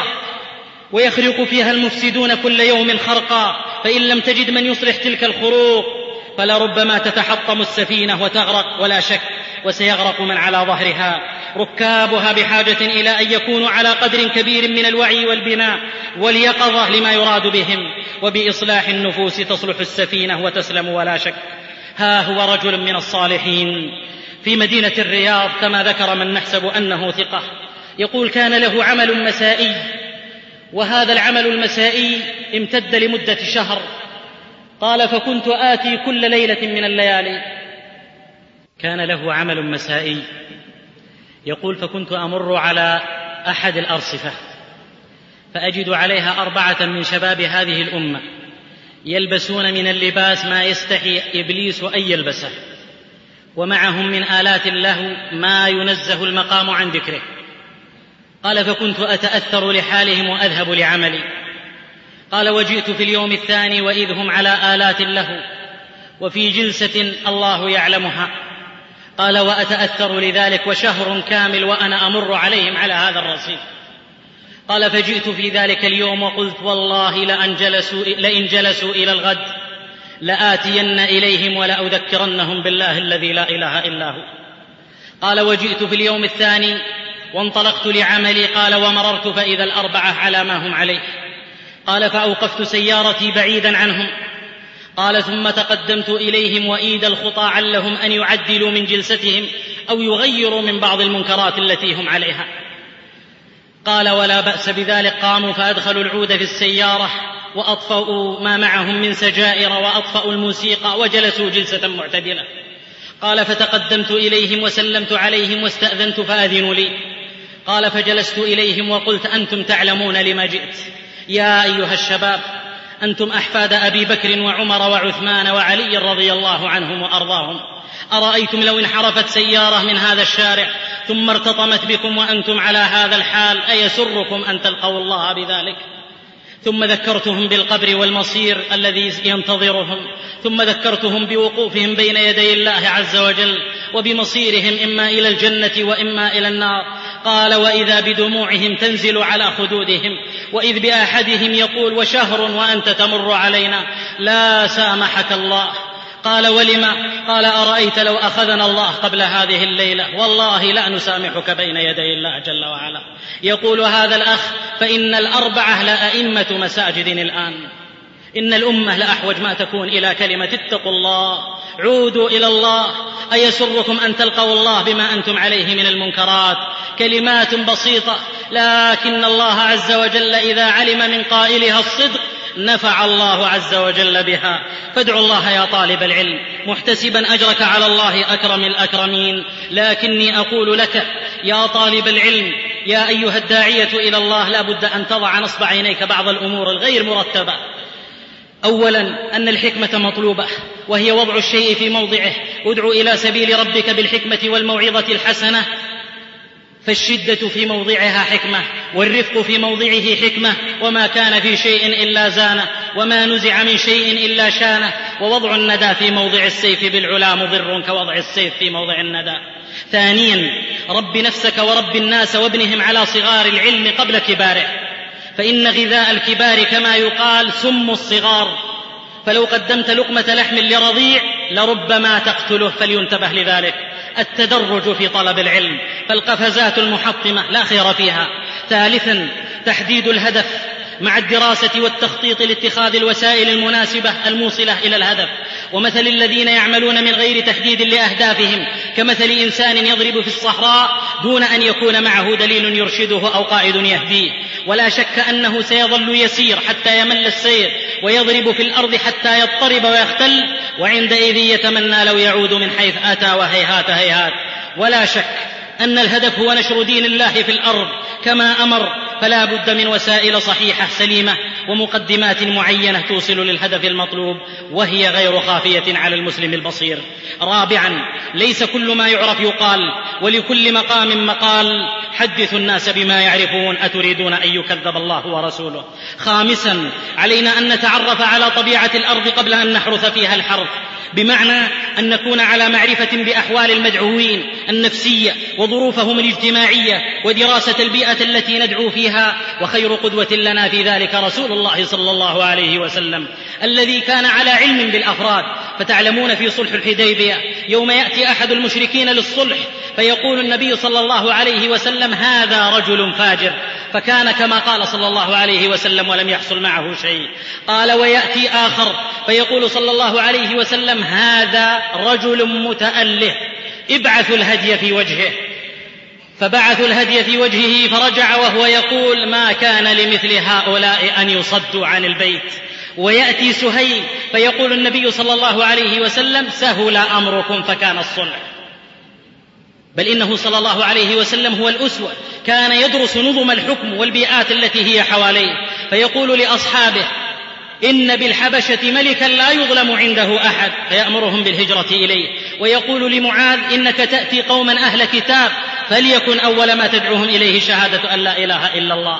ويخرق فيها المفسدون كل يوم خرقا، فإن لم تجد من يصلح تلك الخروق فلربما تتحطم السفينة وتغرق، ولا شك وسيغرق من على ظهرها. ركابها بحاجة إلى أن يكونوا على قدر كبير من الوعي والبناء واليقظة لما يراد بهم، وبإصلاح النفوس تصلح السفينة وتسلم ولا شك. ها هو رجل من الصالحين في مدينة الرياض كما ذكر من نحسب أنه ثقة، يقول: كان له عمل مسائي، وهذا العمل المسائي امتد لمدة شهر. قال: فكنت آتي كل ليلة من الليالي. كان له عمل مسائي، يقول: فكنت أمر على أحد الأرصفة فأجد عليها أربعة من شباب هذه الأمة يلبسون من اللباس ما يستحي إبليس أن يلبسه، ومعهم من آلات اللهو ما ينزه المقام عن ذكره. قال: فكنت أتأثر لحالهم وأذهب لعملي. قال: وجئت في اليوم الثاني وإذ هم على آلات اللهو وفي جلسة الله يعلمها. قال: وأتأثر لذلك وشهر كامل وأنا أمر عليهم على هذا الرصيف. قال: فجئت في ذلك اليوم وقلت: والله لأن جلسوا لئن جلسوا إلى الغد لآتين إليهم ولأذكرنهم بالله الذي لا إله إلا هو. قال: وجئت في اليوم الثاني وانطلقت لعملي. قال: ومررت فإذا الأربعة على ما هم عليه. قال: فأوقفت سيارتي بعيدا عنهم. قال: ثم تقدمت إليهم وإيد الخطى علهم أن يعدلوا من جلستهم أو يغيروا من بعض المنكرات التي هم عليها. قال: ولا بأس بذلك. قاموا فأدخلوا العود في السيارة وأطفأوا ما معهم من سجائر وأطفأوا الموسيقى وجلسوا جلسة معتدلة. قال: فتقدمت إليهم وسلمت عليهم واستأذنت فأذنوا لي. قال: فجلست إليهم وقلت: أنتم تعلمون لما جئت يا أيها الشباب، أنتم أحفاد أبي بكر وعمر وعثمان وعلي رضي الله عنهم وأرضاهم. أرأيتم لو انحرفت سيارة من هذا الشارع ثم ارتطمت بكم وأنتم على هذا الحال أيسركم أن تلقوا الله بذلك؟ ثم ذكرتهم بالقبر والمصير الذي ينتظرهم، ثم ذكرتهم بوقوفهم بين يدي الله عز وجل وبمصيرهم إما إلى الجنة وإما إلى النار. قال: وإذا بدموعهم تنزل على خدودهم، وإذ بأحدهم يقول: وشهر وأنت تمر علينا لا سامحك الله. قال: ولما؟ قال: أرأيت لو أخذنا الله قبل هذه الليلة والله لا نسامحك بين يدي الله جل وعلا. يقول هذا الأخ: فإن الأربعة لأئمة مساجد الآن. إن الأمة لأحوج ما تكون إلى كلمة اتقوا الله، عودوا إلى الله. أيسركم أن تلقوا الله بما أنتم عليه من المنكرات؟ كلمات بسيطة، لكن الله عز وجل إذا علم من قائلها الصدق نفع الله عز وجل بها. فادعوا الله يا طالب العلم محتسبا أجرك على الله أكرم الأكرمين. لكني أقول لك يا طالب العلم، يا أيها الداعية إلى الله، لا بد أن تضع نصب عينيك بعض الأمور الغير مرتبة. أولا أن الحكمة مطلوبة، وهي وضع الشيء في موضعه ادع إلى سبيل ربك بالحكمة والموعظة الحسنة، فالشدة في موضعها حكمة، والرفق في موضعه حكمة، وما كان في شيء إلا زانه، وما نزع من شيء إلا شانه، ووضع الندى في موضع السيف بالعلا مضر كوضع السيف في موضع الندى. ثانيا، رب نفسك ورب الناس وابنهم على صغار العلم قبل كباره، فإن غذاء الكبار كما يقال سم الصغار، فلو قدمت لقمة لحم لرضيع لربما تقتله، فلينتبه لذلك. التدرج في طلب العلم، فالقفزات المحطمة لا خير فيها. ثالثا، تحديد الهدف مع الدراسة والتخطيط لاتخاذ الوسائل المناسبة الموصلة إلى الهدف. ومثل الذين يعملون من غير تحديد لأهدافهم كمثل إنسان يضرب في الصحراء دون أن يكون معه دليل يرشده أو قائد يهديه، ولا شك أنه سيظل يسير حتى يمل السير ويضرب في الأرض حتى يضطرب ويختل، وعندئذ يتمنى لو يعود من حيث أتى وهيهات هيهات. ولا شك أن الهدف هو نشر دين الله في الأرض كما أمر، فلا بد من وسائل صحيحة سليمة ومقدمات معينة توصل للهدف المطلوب، وهي غير خافية على المسلم البصير. رابعا، ليس كل ما يعرف يقال، ولكل مقام مقال، حدثوا الناس بما يعرفون أتريدون أن يكذب الله ورسوله. خامسا، علينا أن نتعرف على طبيعة الأرض قبل أن نحرث فيها الحرث، بمعنى أن نكون على معرفة بأحوال المدعوين النفسية وظروفهم الاجتماعية ودراسة البيئة التي ندعو فيها، وخير قدوة لنا في ذلك رسول الله صلى الله عليه وسلم الذي كان على علم بالأفراد. فتعلمون في صلح الحديبية يوم يأتي أحد المشركين للصلح فيقول النبي صلى الله عليه وسلم هذا رجل فاجر، فكان كما قال صلى الله عليه وسلم ولم يحصل معه شيء. قال ويأتي آخر فيقول صلى الله عليه وسلم هذا رجل متأله، ابعثوا الهدي في وجهه. فبعثوا الهدي في وجهه فرجع وهو يقول ما كان لمثل هؤلاء أن يصدوا عن البيت. ويأتي سهيل فيقول النبي صلى الله عليه وسلم سهل أمركم فكان الصلح. بل إنه صلى الله عليه وسلم هو الأسوة، كان يدرس نظم الحكم والبيئات التي هي حواليه، فيقول لأصحابه إن بالحبشة ملكا لا يظلم عنده أحد، فيأمرهم بالهجرة إليه. ويقول لمعاذ إنك تأتي قوما أهل كتاب فليكن أول ما تدعوهم إليه شهادة أن لا إله إلا الله.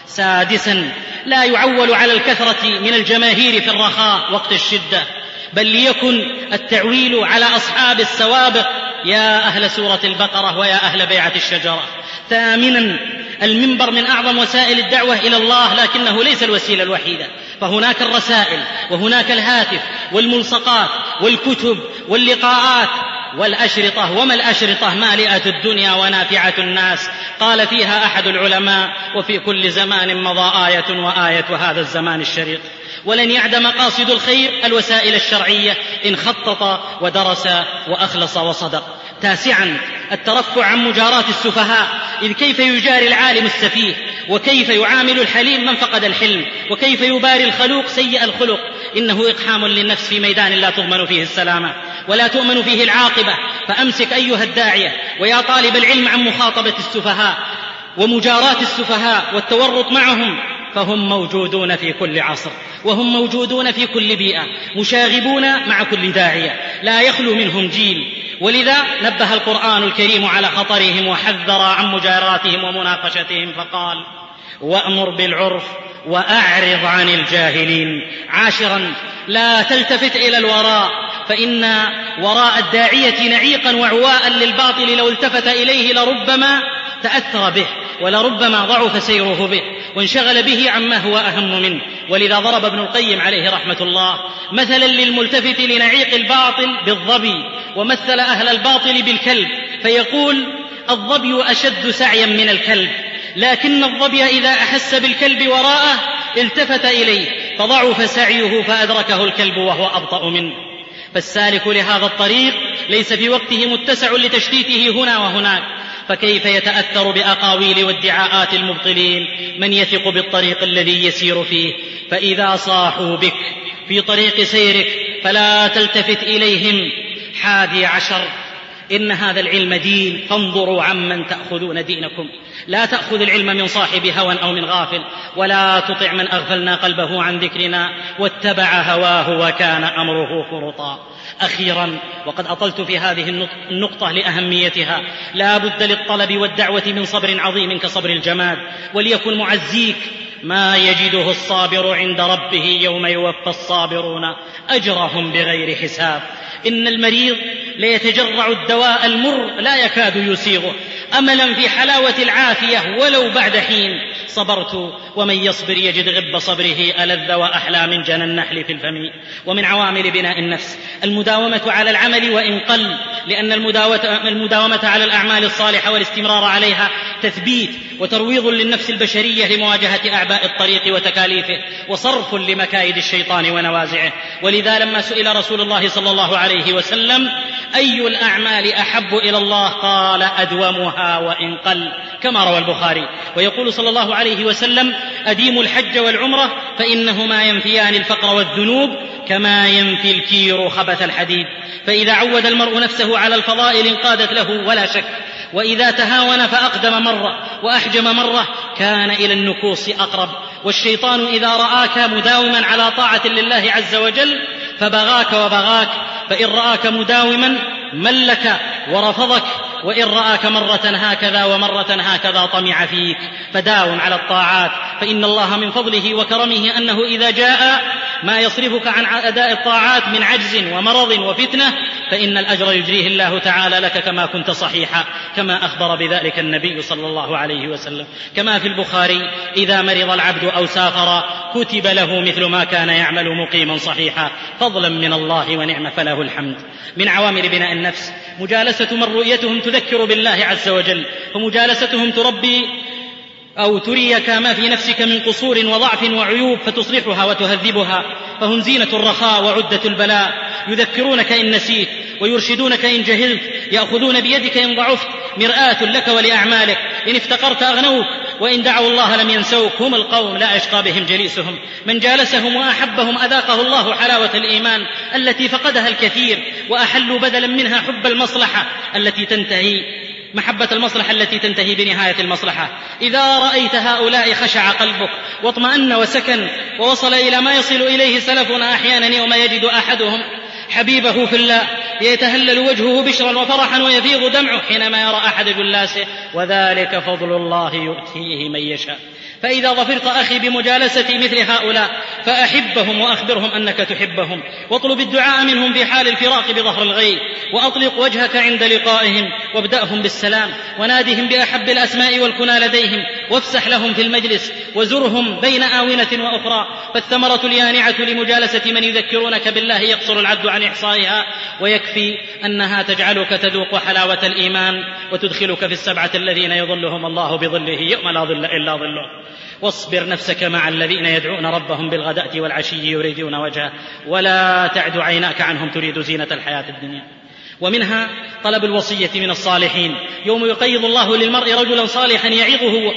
سادسا، لا يعول على الكثرة من الجماهير في الرخاء وقت الشدة، بل ليكن التعويل على أصحاب السوابق يا أهل سورة البقرة ويا أهل بيعة الشجرة. ثامنا، المنبر من أعظم وسائل الدعوة إلى الله، لكنه ليس الوسيلة الوحيدة، فهناك الرسائل وهناك الهاتف والملصقات والكتب واللقاءات والأشرطة. وما الأشرطة؟ مالئة الدنيا ونافعة الناس. قال فيها أحد العلماء وفي كل زمان مضى آية وآية هذا الزمان الشريط. ولن يعدم قاصد الخير الوسائل الشرعية إن خطط ودرس وأخلص وصدق. تاسعا، الترفع عن مجاراة السفهاء، إذ كيف يجاري العالم السفيه، وكيف يعامل الحليم من فقد الحلم، وكيف يباري الخلوق سيء الخلق. إنه إقحام للنفس في ميدان لا تضمن فيه السلامة ولا تؤمن فيه العاقبة. فأمسك أيها الداعية ويا طالب العلم عن مخاطبة السفهاء ومجاراة السفهاء والتورط معهم، فهم موجودون في كل عصر، وهم موجودون في كل بيئة، مشاغبون مع كل داعية، لا يخلو منهم جيل. ولذا نبه القرآن الكريم على خطرهم وحذر عن مجاراتهم ومناقشتهم فقال وأمر بالعرف وأعرض عن الجاهلين. عاشرا، لا تلتفت إلى الوراء، فإن وراء الداعية نعيقا وعواء للباطل لو التفت إليه لربما تأثر به ولربما ضعف سيره به وانشغل به عما هو أهم منه. ولذا ضرب ابن القيم عليه رحمة الله مثلا للملتفت لنعيق الباطل بالظبي، ومثل أهل الباطل بالكلب، فيقول الظبي أشد سعيا من الكلب، لكن الظبي إذا أحس بالكلب وراءه التفت إليه فضعف سعيه فأدركه الكلب وهو أبطأ منه. فالسالك لهذا الطريق ليس في وقته متسع لتشتيته هنا وهناك، فكيف يتأثر بأقاويل وادعاءات المبطلين من يثق بالطريق الذي يسير فيه؟ فإذا صاحوا بك في طريق سيرك فلا تلتفت إليهم. حادي عشر، إن هذا العلم دين، فانظروا عمن تأخذون دينكم. لا تأخذ العلم من صاحب هوى أو من غافل، ولا تطع من أغفلنا قلبه عن ذكرنا واتبع هواه وكان أمره فرطا. أخيرا، وقد أطلت في هذه النقطة لأهميتها، لا بد للطلب والدعوة من صبر عظيم كصبر الجماد، وليكن معزيك ما يجده الصابر عند ربه يوم يوفى الصابرون أجرهم بغير حساب. إن المريض ليتجرع الدواء المر لا يكاد يسيغه أملا في حلاوة العافية ولو بعد حين. صبرت ومن يصبر يجد غب صبره ألذ وأحلى من جنى النحل في الفم. ومن عوامل بناء النفس المداومة على العمل وإن قل، لأن المداومة على الأعمال الصالحة والاستمرار عليها تثبيت وترويض للنفس البشرية لمواجهة أعباء الطريق وتكاليفه، وصرف لمكايد الشيطان ونوازعه. ولذا لما سئل رسول الله صلى الله عليه وسلم أي الأعمال أحب إلى الله قال أدومها وإن قل، كما روى البخاري. ويقول صلى الله عليه وسلم أديموا الحج والعمرة فإنهما ينفيان الفقر والذنوب كما ينفي الكير خبث الحديد. فإذا عود المرء نفسه على الفضائل انقادت له ولا شك، وإذا تهاون فأقدم مرة وأحجم مرة كان إلى النكوص أقرب. والشيطان إذا رآك مداوما على طاعة لله عز وجل فبغاك وبغاك، فإن رآك مداوما ملك ورفضك، وإن رآك مرة هكذا ومرة هكذا طمع فيك. فداوم على الطاعات، فإن الله من فضله وكرمه أنه إذا جاء ما يصرفك عن أداء الطاعات من عجز ومرض وفتنة فإن الأجر يجريه الله تعالى لك كما كنت صحيحا، كما أخبر بذلك النبي صلى الله عليه وسلم. كما في البخاري إذا مرض العبد أو سافر كتب له مثل ما كان يعمل مقيما صحيحا، فضلا من الله ونعم فله الحمد. من عوامل بناء النفس مجالسة من رؤيتهم تذكر بالله عز وجل، فمجالستهم تربي أو تريك ما في نفسك من قصور وضعف وعيوب فتصلحها وتهذبها، فهم زينة الرخاء وعدة البلاء، يذكرونك إن نسيت ويرشدونك إن جهلت، يأخذون بيدك إن ضعفت، مرآة لك ولأعمالك، إن افتقرت أغنوك وإن دعوا الله لم ينسوك. هم القوم لا يشقى بهم جليسهم، من جالسهم وأحبهم أذاقه الله حلاوة الإيمان التي فقدها الكثير، وأحلوا بدلا منها حب المصلحة التي تنتهي محبة المصلحة التي تنتهي بنهاية المصلحة. إذا رأيت هؤلاء خشع قلبك واطمأن وسكن، ووصل إلى ما يصل إليه سلفنا أحيانا يوم يجد أحدهم حبيبه في الله يتهلل وجهه بشرا وفرحا ويفيض دمعه حينما يرى أحد جلاسه، وذلك فضل الله يؤتيه من يشاء. فإذا ظفرت أخي بمجالسة مثل هؤلاء فأحبهم وأخبرهم أنك تحبهم، واطلب الدعاء منهم في حال الفراق بظهر الغيب، وأطلق وجهك عند لقائهم، وابدأهم بالسلام، ونادهم بأحب الأسماء والكنى لديهم، وافسح لهم في المجلس، وزرهم بين آونة وأخرى. فالثمرة اليانعة لمجالسة من يذكرونك بالله يقصر العد عن إحصائها، ويكفي أنها تجعلك تذوق حلاوة الإيمان وتدخلك في السبعة الذين يظلهم الله بظله يوم لا ظل إلا ظله. واصبر نفسك مع الذين يدعون ربهم بالغداة والعشي يريدون وجهه، ولا تعد عيناك عنهم تريد زينة الحياة الدنيا. ومنها طلب الوصية من الصالحين، يوم يقيض الله للمرء رجلا صالحا يعظه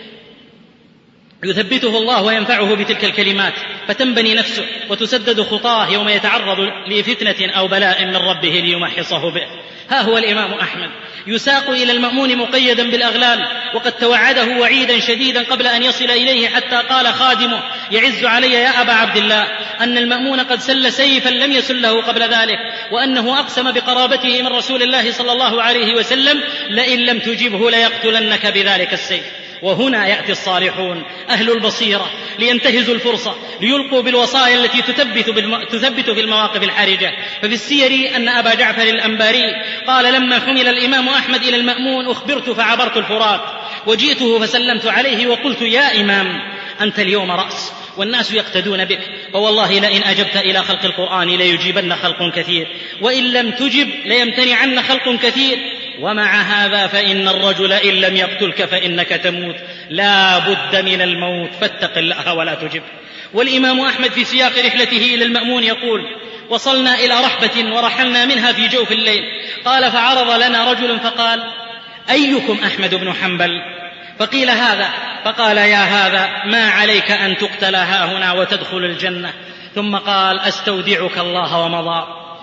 يثبته الله وينفعه بتلك الكلمات، فتنبني نفسه وتسدد خطاه يوم يتعرض لفتنة أو بلاء من ربه ليمحصه به. ها هو الإمام أحمد يساق إلى المأمون مقيدا بالأغلال، وقد توعده وعيدا شديدا قبل أن يصل إليه، حتى قال خادمه يعز علي يا أبا عبد الله أن المأمون قد سل سيفا لم يسله قبل ذلك، وأنه أقسم بقرابته من رسول الله صلى الله عليه وسلم لئن لم تجبه ليقتلنك بذلك السيف. وهنا يأتي الصالحون أهل البصيرة لينتهزوا الفرصة ليلقوا بالوصايا التي تثبت, بالم... تثبت في المواقف الحرجة. ففي السير أن أبا جعفر الأنباري قال لما حمل الإمام أحمد إلى المأمون أخبرت فعبرت الفرات، وجئته فسلمت عليه وقلت يا إمام أنت اليوم رأس والناس يقتدون بك، فوالله لئن أجبت إلى خلق القرآن ليجيبن خلق كثير، وإن لم تجب ليمتنعن خلق كثير، ومع هذا فإن الرجل إن لم يقتلك فإنك تموت، لا بد من الموت فاتق الله ولا تجب. والإمام أحمد في سياق رحلته إلى المأمون يقول وصلنا إلى رحبة ورحلنا منها في جوف الليل، قال فعرض لنا رجل فقال أيكم أحمد بن حنبل؟ فقيل هذا، فقال يا هذا ما عليك أن تقتل هاهنا وتدخل الجنة. ثم قال أستودعك الله ومضى.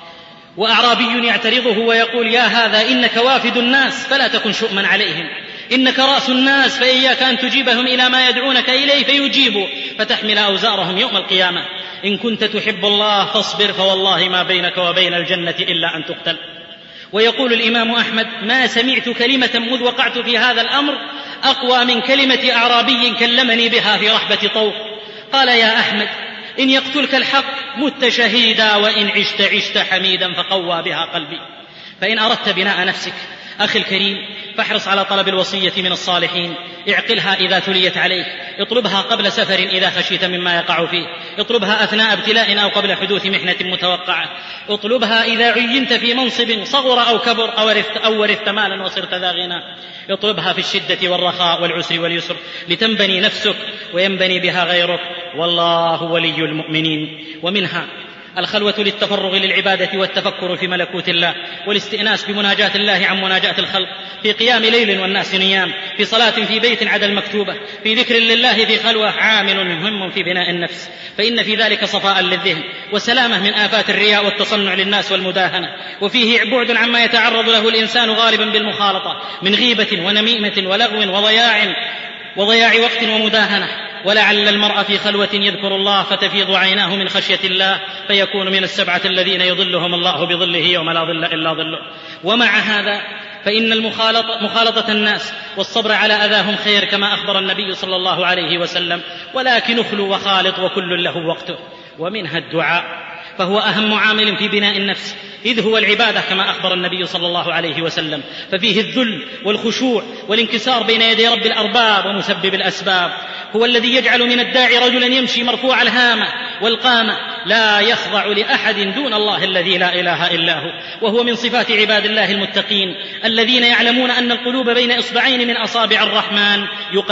وأعرابي يعترضه ويقول: يا هذا إنك وافد الناس فلا تكن شؤما عليهم، إنك رأس الناس فإياك أن تجيبهم إلى ما يدعونك إليه فيجيبوا فتحمل أوزارهم يوم القيامة. إن كنت تحب الله فاصبر فوالله ما بينك وبين الجنة إلا أن تقتل. ويقول الإمام أحمد: ما سمعت كلمة مذ وقعت في هذا الأمر أقوى من كلمة أعرابي كلمني بها في رحبة طوق. قال: يا أحمد، إن يقتلك الحق مت شهيدا، وإن عشت عشت حميدا فقوى بها قلبي. فإن أردت بناء نفسك أخي الكريم فاحرص على طلب الوصية من الصالحين، اعقلها إذا تليت عليك، اطلبها قبل سفر إذا خشيت مما يقع فيه، اطلبها أثناء ابتلاء أو قبل حدوث محنة متوقعة، اطلبها إذا عينت في منصب صغر أو كبر أو ورثت مالا وصرت ذا غنى، اطلبها في الشدة والرخاء والعسر واليسر لتنبني نفسك وينبني بها غيرك، والله ولي المؤمنين. ومنها الخلوة للتفرغ للعبادة والتفكر في ملكوت الله والاستئناس بمناجاة الله عن مناجاة الخلق، في قيام ليل والناس نيام، في صلاة في بيت عدا المكتوبة، في ذكر لله في خلوة، عامل مهم في بناء النفس، فإن في ذلك صفاء للذهن وسلامة من آفات الرياء والتصنع للناس والمداهنة، وفيه بعد عما يتعرض له الإنسان غالبا بالمخالطة من غيبة ونميمة ولغو وضياع وضياع وقت ومداهنة. ولعل المرء في خلوة يذكر الله فتفيض عيناه من خشية الله فيكون من السبعة الذين يظلهم الله بظله يوم لا ظل إلا ظله. ومع هذا فإن المخالطة مخالطة الناس والصبر على أذاهم خير كما أخبر النبي صلى الله عليه وسلم، ولكن اخلو وخالط وكل له وقته. ومنها الدعاء، فهو أهم عامل في بناء النفس، إذ هو العبادة كما أخبر النبي صلى الله عليه وسلم، ففيه الذل والخشوع والانكسار بين يدي رب الأرباب ومسبب الأسباب. هو الذي يجعل من الداعي رجلا يمشي مرفوع الهامة والقامة لا يخضع لأحد دون الله الذي لا إله إلا هو. وهو من صفات عباد الله المتقين الذين يعلمون أن القلوب بين إصبعين من أصابع الرحمن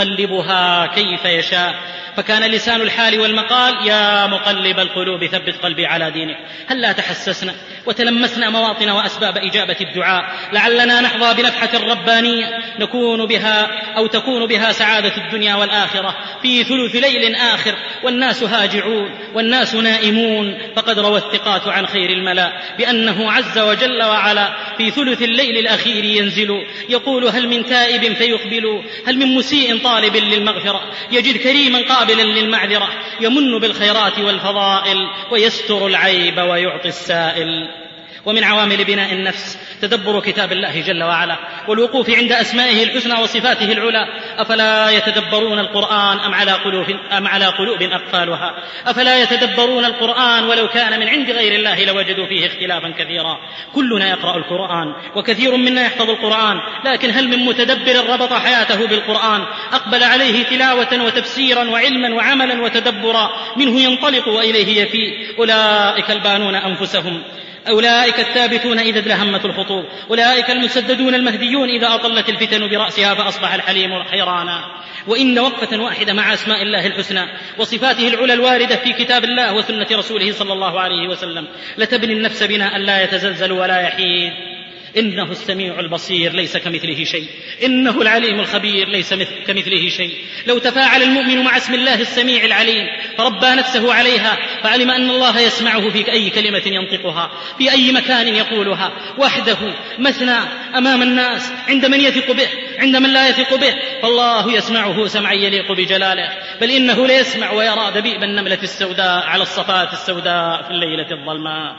يقلبها كيف يشاء. فكان لسان الحال والمقال: يا مقلب القلوب ثبت قلبي على دينك. هل لا تحسسنا وتلمسنا مواطن وأسباب إجابة الدعاء لعلنا نحظى بنفحة ربانية نكون بها أو تكون بها سعادة الدنيا والآخرة في ثلث ليل آخر والناس هاجعون والناس نائمون. فقد روى الثقات عن خير الملا بأنه عز وجل وعلا في ثلث الليل الأخير ينزل يقول: هل من تائب فيقبل، هل من مسيء طالب للمغفرة، يجد كريما قابلا للمعذرة، يمن بالخيرات والفضائل ويستر العيب ويعطي السائل. ومن عوامل بناء النفس تدبر كتاب الله جل وعلا والوقوف عند أسمائه الحسنى وصفاته العلى. أفلا يتدبرون القرآن أم على قلوب, أم على قلوب أقفالها؟ أفلا يتدبرون القرآن ولو كان من عند غير الله لوجدوا فيه اختلافا كثيرا. كلنا يقرأ القرآن وكثير منا يحفظ القرآن، لكن هل من متدبر ربط حياته بالقرآن أقبل عليه تلاوة وتفسيرا وعلما وعملا وتدبرا منه ينطلق وإليه يفي؟ أولئك البانون أنفسهم، أولئك الثابتون إذا ادلهمت الخطوب، أولئك المسددون المهديون إذا أطلت الفتن برأسها فأصبح الحليم حيرانا. وإن وقفة واحدة مع أسماء الله الحسنى وصفاته العلى الواردة في كتاب الله وسنة رسوله صلى الله عليه وسلم لتبني النفس بناء لا يتزلزل ولا يحيد. إنه السميع البصير ليس كمثله شيء، إنه العليم الخبير ليس كمثله شيء. لو تفاعل المؤمن مع اسم الله السميع العليم فربى نفسه عليها فعلم أن الله يسمعه في أي كلمة ينطقها، في أي مكان يقولها، وحده مثنى أمام الناس، عند من يثق به، عند من لا يثق به، فالله يسمعه سمعا يليق بجلاله. بل إنه ليسمع ويرى دبيب النملة السوداء على الصفات السوداء في الليلة الظلماء.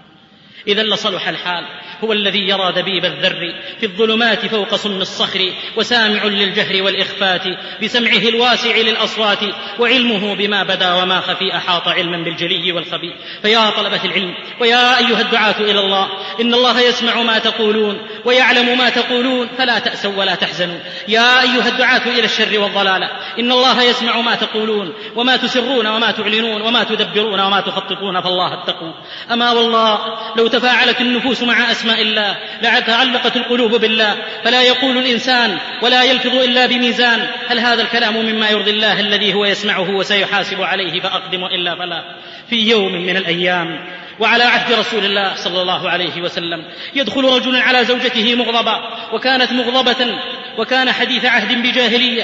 إذا لصلح الحال. هو الذي يرى دبيب الذر في الظلمات فوق صم الصخر، وسامع للجهر والإخفات بسمعه الواسع للأصوات، وعلمه بما بدا وما خفي أحاط علما بالجلي والخبي. فيا طلبة العلم ويا أيها الدعاة إلى الله، إن الله يسمع ما تقولون ويعلم ما تقولون فلا تأسوا ولا تحزنوا. يا أيها الدعاة إلى الشر والضلالة، إن الله يسمع ما تقولون وما تسرون وما تعلنون وما تدبرون وما تخططون، فالله اتقوا. أما والله لو تفاعلت النفوس مع أسماء الله لتعلقت القلوب بالله، فلا يقول الإنسان ولا يلفظ إلا بميزان. هل هذا الكلام مما يرضي الله الذي هو يسمعه وسيحاسب عليه فأقدم إلا فلا؟ في يوم من الأيام وعلى عهد رسول الله صلى الله عليه وسلم يدخل رجل على زوجته مغضبا، وكانت مغضبة وكان حديث عهد بجاهلية،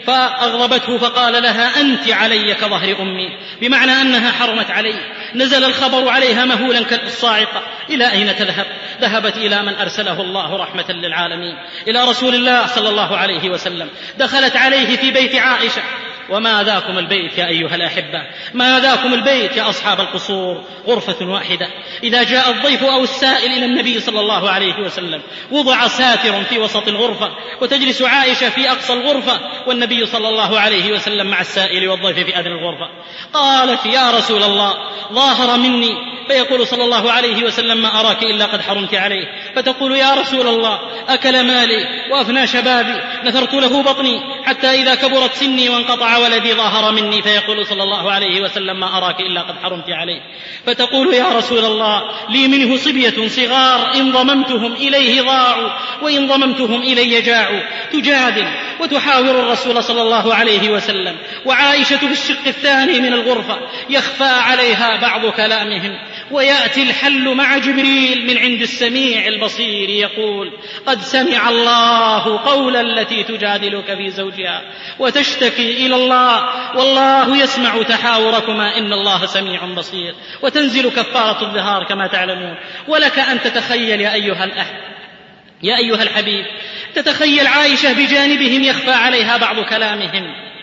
فأغضبته فقال لها: أنت علي كظهر أمي، بمعنى أنها حرمت عليه. نزل الخبر عليها مهولا كالصاعقة: إلى أين تذهب؟ ذهبت إلى من أرسله الله رحمة للعالمين، إلى رسول الله صلى الله عليه وسلم. دخلت عليه في بيت عائشة. وما ذاكم البيت يا أيها الأحبة، ما ذاكم البيت يا أصحاب القصور، غرفة واحدة. إذا جاء الضيف أو السائل إلى النبي صلى الله عليه وسلم وضع ساتر في وسط الغرفة، وتجلس عائشة في أقصى الغرفة، والنبي صلى الله عليه وسلم مع السائل والضيف في أدنى الغرفة. قالت: يا رسول الله، ظاهر مني. فيقول صلى الله عليه وسلم: ما أراك إلا قد حرمت عليه. فتقول: يا رسول الله، أكل مالي وأفنى شبابي، نثرت له بطني حتى إذا كبرت سني وانقطع ولدي ظاهر مني. فيقول صلى الله عليه وسلم: ما أراك إلا قد حرمت عليه. فتقول: يا رسول الله، لي منه صبية صغار إن ضممتهم إليه ضاعوا وإن ضممتهم إلي جاعوا. تجادل وتحاور الرسول صلى الله عليه وسلم، وعائشة في الشق الثاني من الغرفة يخفى عليها بعض كلامهم. ويأتي الحل مع جبريل من عند السميع البصير يقول: قد سمع الله قول التي تجادلك في زوجها وتشتكي إلى الله والله يسمع تحاوركما إن الله سميع بصير. وتنزل كفارة الظهار كما تعلمون. ولك أن تتخيل يا أيها الأحب يا أيها الحبيب، تتخيل عائشة بجانبهم يخفى عليها بعض كلامهم.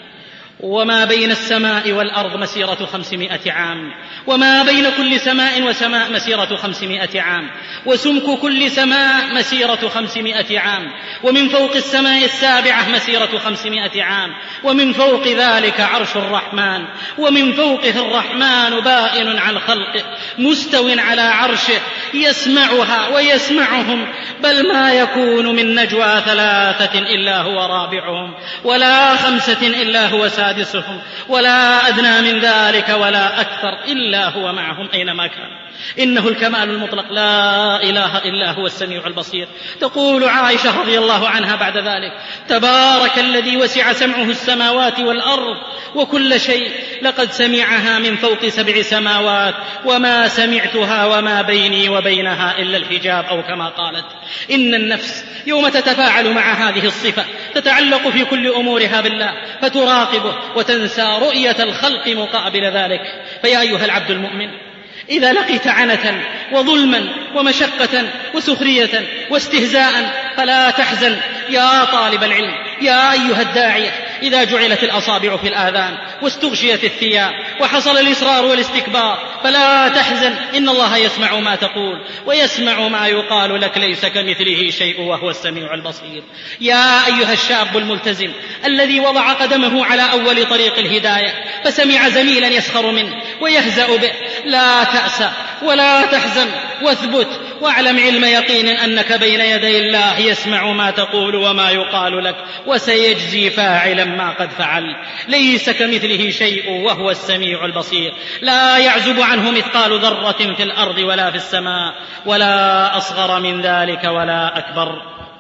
وما بين السماء والأرض مسيرة خمسمائة عام، وما بين كل سماء وسماء مسيرة خمسمائة عام، وسمك كل سماء مسيرة خمسمائة عام، ومن فوق السماء السابعة مسيرة خمسمائة عام، ومن فوق ذلك عرش الرحمن، ومن فوقه الرحمن بائن عن خلقه مستو على عرشه يسمعها ويسمعهم. بل ما يكون من نجوى ثلاثة إلا هو رابعهم، ولا خمسة إلا هو سادسهم، ولا أدنى من ذلك ولا أكثر إلا هو معهم أينما كان. إنه الكمال المطلق، لا إله إلا هو السميع البصير. تقول عائشة رضي الله عنها بعد ذلك: تبارك الذي وسع سمعه السماوات والأرض وكل شيء، لقد سمعها من فوق سبع سماوات وما سمعتها وما بيني وبينها إلا الحجاب، أو كما قالت. إن النفس يوم تتفاعل مع هذه الصفة تتعلق في كل أمورها بالله، فتراقبه وتنسى رؤية الخلق مقابل ذلك. فيا أيها العبد المؤمن، إذا لقيت عنة وظلما ومشقة وسخرية واستهزاء فلا تحزن يا طالب العلم، يا أيها الداعية. إذا جعلت الأصابع في الآذان واستغشيت الثياب وحصل الإصرار والاستكبار فلا تحزن، إن الله يسمع ما تقول ويسمع ما يقال لك، ليس كمثله شيء وهو السميع البصير. يا أيها الشاب الملتزم الذي وضع قدمه على أول طريق الهداية فسمع زميلا يسخر منه ويهزأ به، لا تأسى ولا تحزن، واثبت واعلم علم يقين أنك بين يدي الله يسمع ما تقول وما يقال لك، وسيجزي فاعلا ما قد فعل. ليس كمثله شيء وهو السميع البصير، لا يعزب عنه مثقال ذرة في الأرض ولا في السماء، ولا أصغر من ذلك ولا أكبر.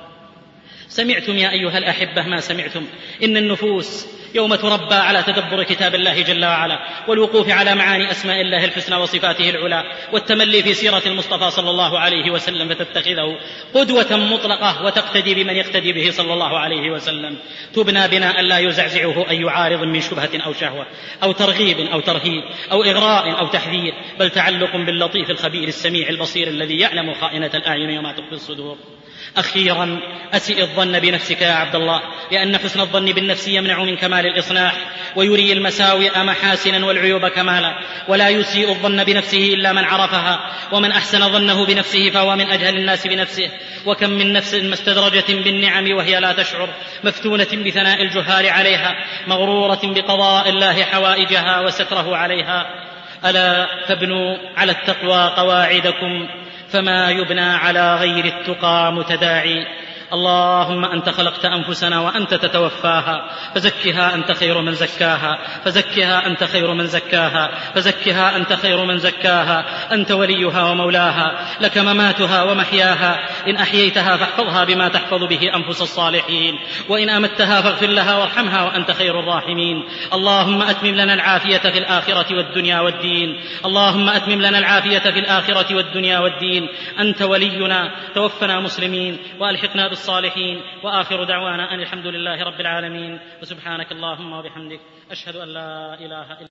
سمعتم يا أيها الأحبة ما سمعتم. إن النفوس يوم تربى على تدبر كتاب الله جل وعلا، والوقوف على معاني أسماء الله الحسنى وصفاته العلى، والتملي في سيرة المصطفى صلى الله عليه وسلم، فتتخذه قدوة مطلقة وتقتدي بمن يقتدي به صلى الله عليه وسلم، تبنى بناء لا يزعزعه أي عارض من شبهة أو شهوة أو ترغيب أو ترهيب أو إغراء أو تحذير، بل تعلق باللطيف الخبير السميع البصير الذي يعلم خائنة الأعين وما تخفي الصدور. أخيرا، أسئ الظن بنفسك يا عبد الله، لأن حسن الظن بالنفس يمنع من كمال الإصلاح، ويري المساوئ محاسنا والعيوب كمالا، ولا يسيء الظن بنفسه إلا من عرفها، ومن أحسن ظنه بنفسه فهو من أجهل الناس بنفسه. وكم من نفس مستدرجة بالنعم وهي لا تشعر، مفتونة بثناء الجهال عليها، مغرورة بقضاء الله حوائجها وستره عليها. ألا فابنوا على التقوى قواعدكم، فما يبنى على غير التقى متداعي. اللهم أنت خلقت أنفسنا وأنت تتوفاها، فزكها أنت خير من زكاها، فزكها أنت خير من زكاها، فزكها أنت خير من زكاها. أنت وليها ومولاها، لك مماتها ومحياها. إن أحييتها فاحفظها بما تحفظ به أنفس الصالحين، وإن أمتها فاغفر لها وارحمها وأنت خير الراحمين. اللهم أتمم لنا العافية في الآخرة والدنيا والدين، اللهم أتمم لنا العافية في الآخرة والدنيا والدين. أنت ولينا، توفنا مسلمين وألحقنا بالصالحين الصالحين. وآخر دعوانا أن الحمد لله رب العالمين، وسبحانك اللهم وبحمدك أشهد أن لا إله إلا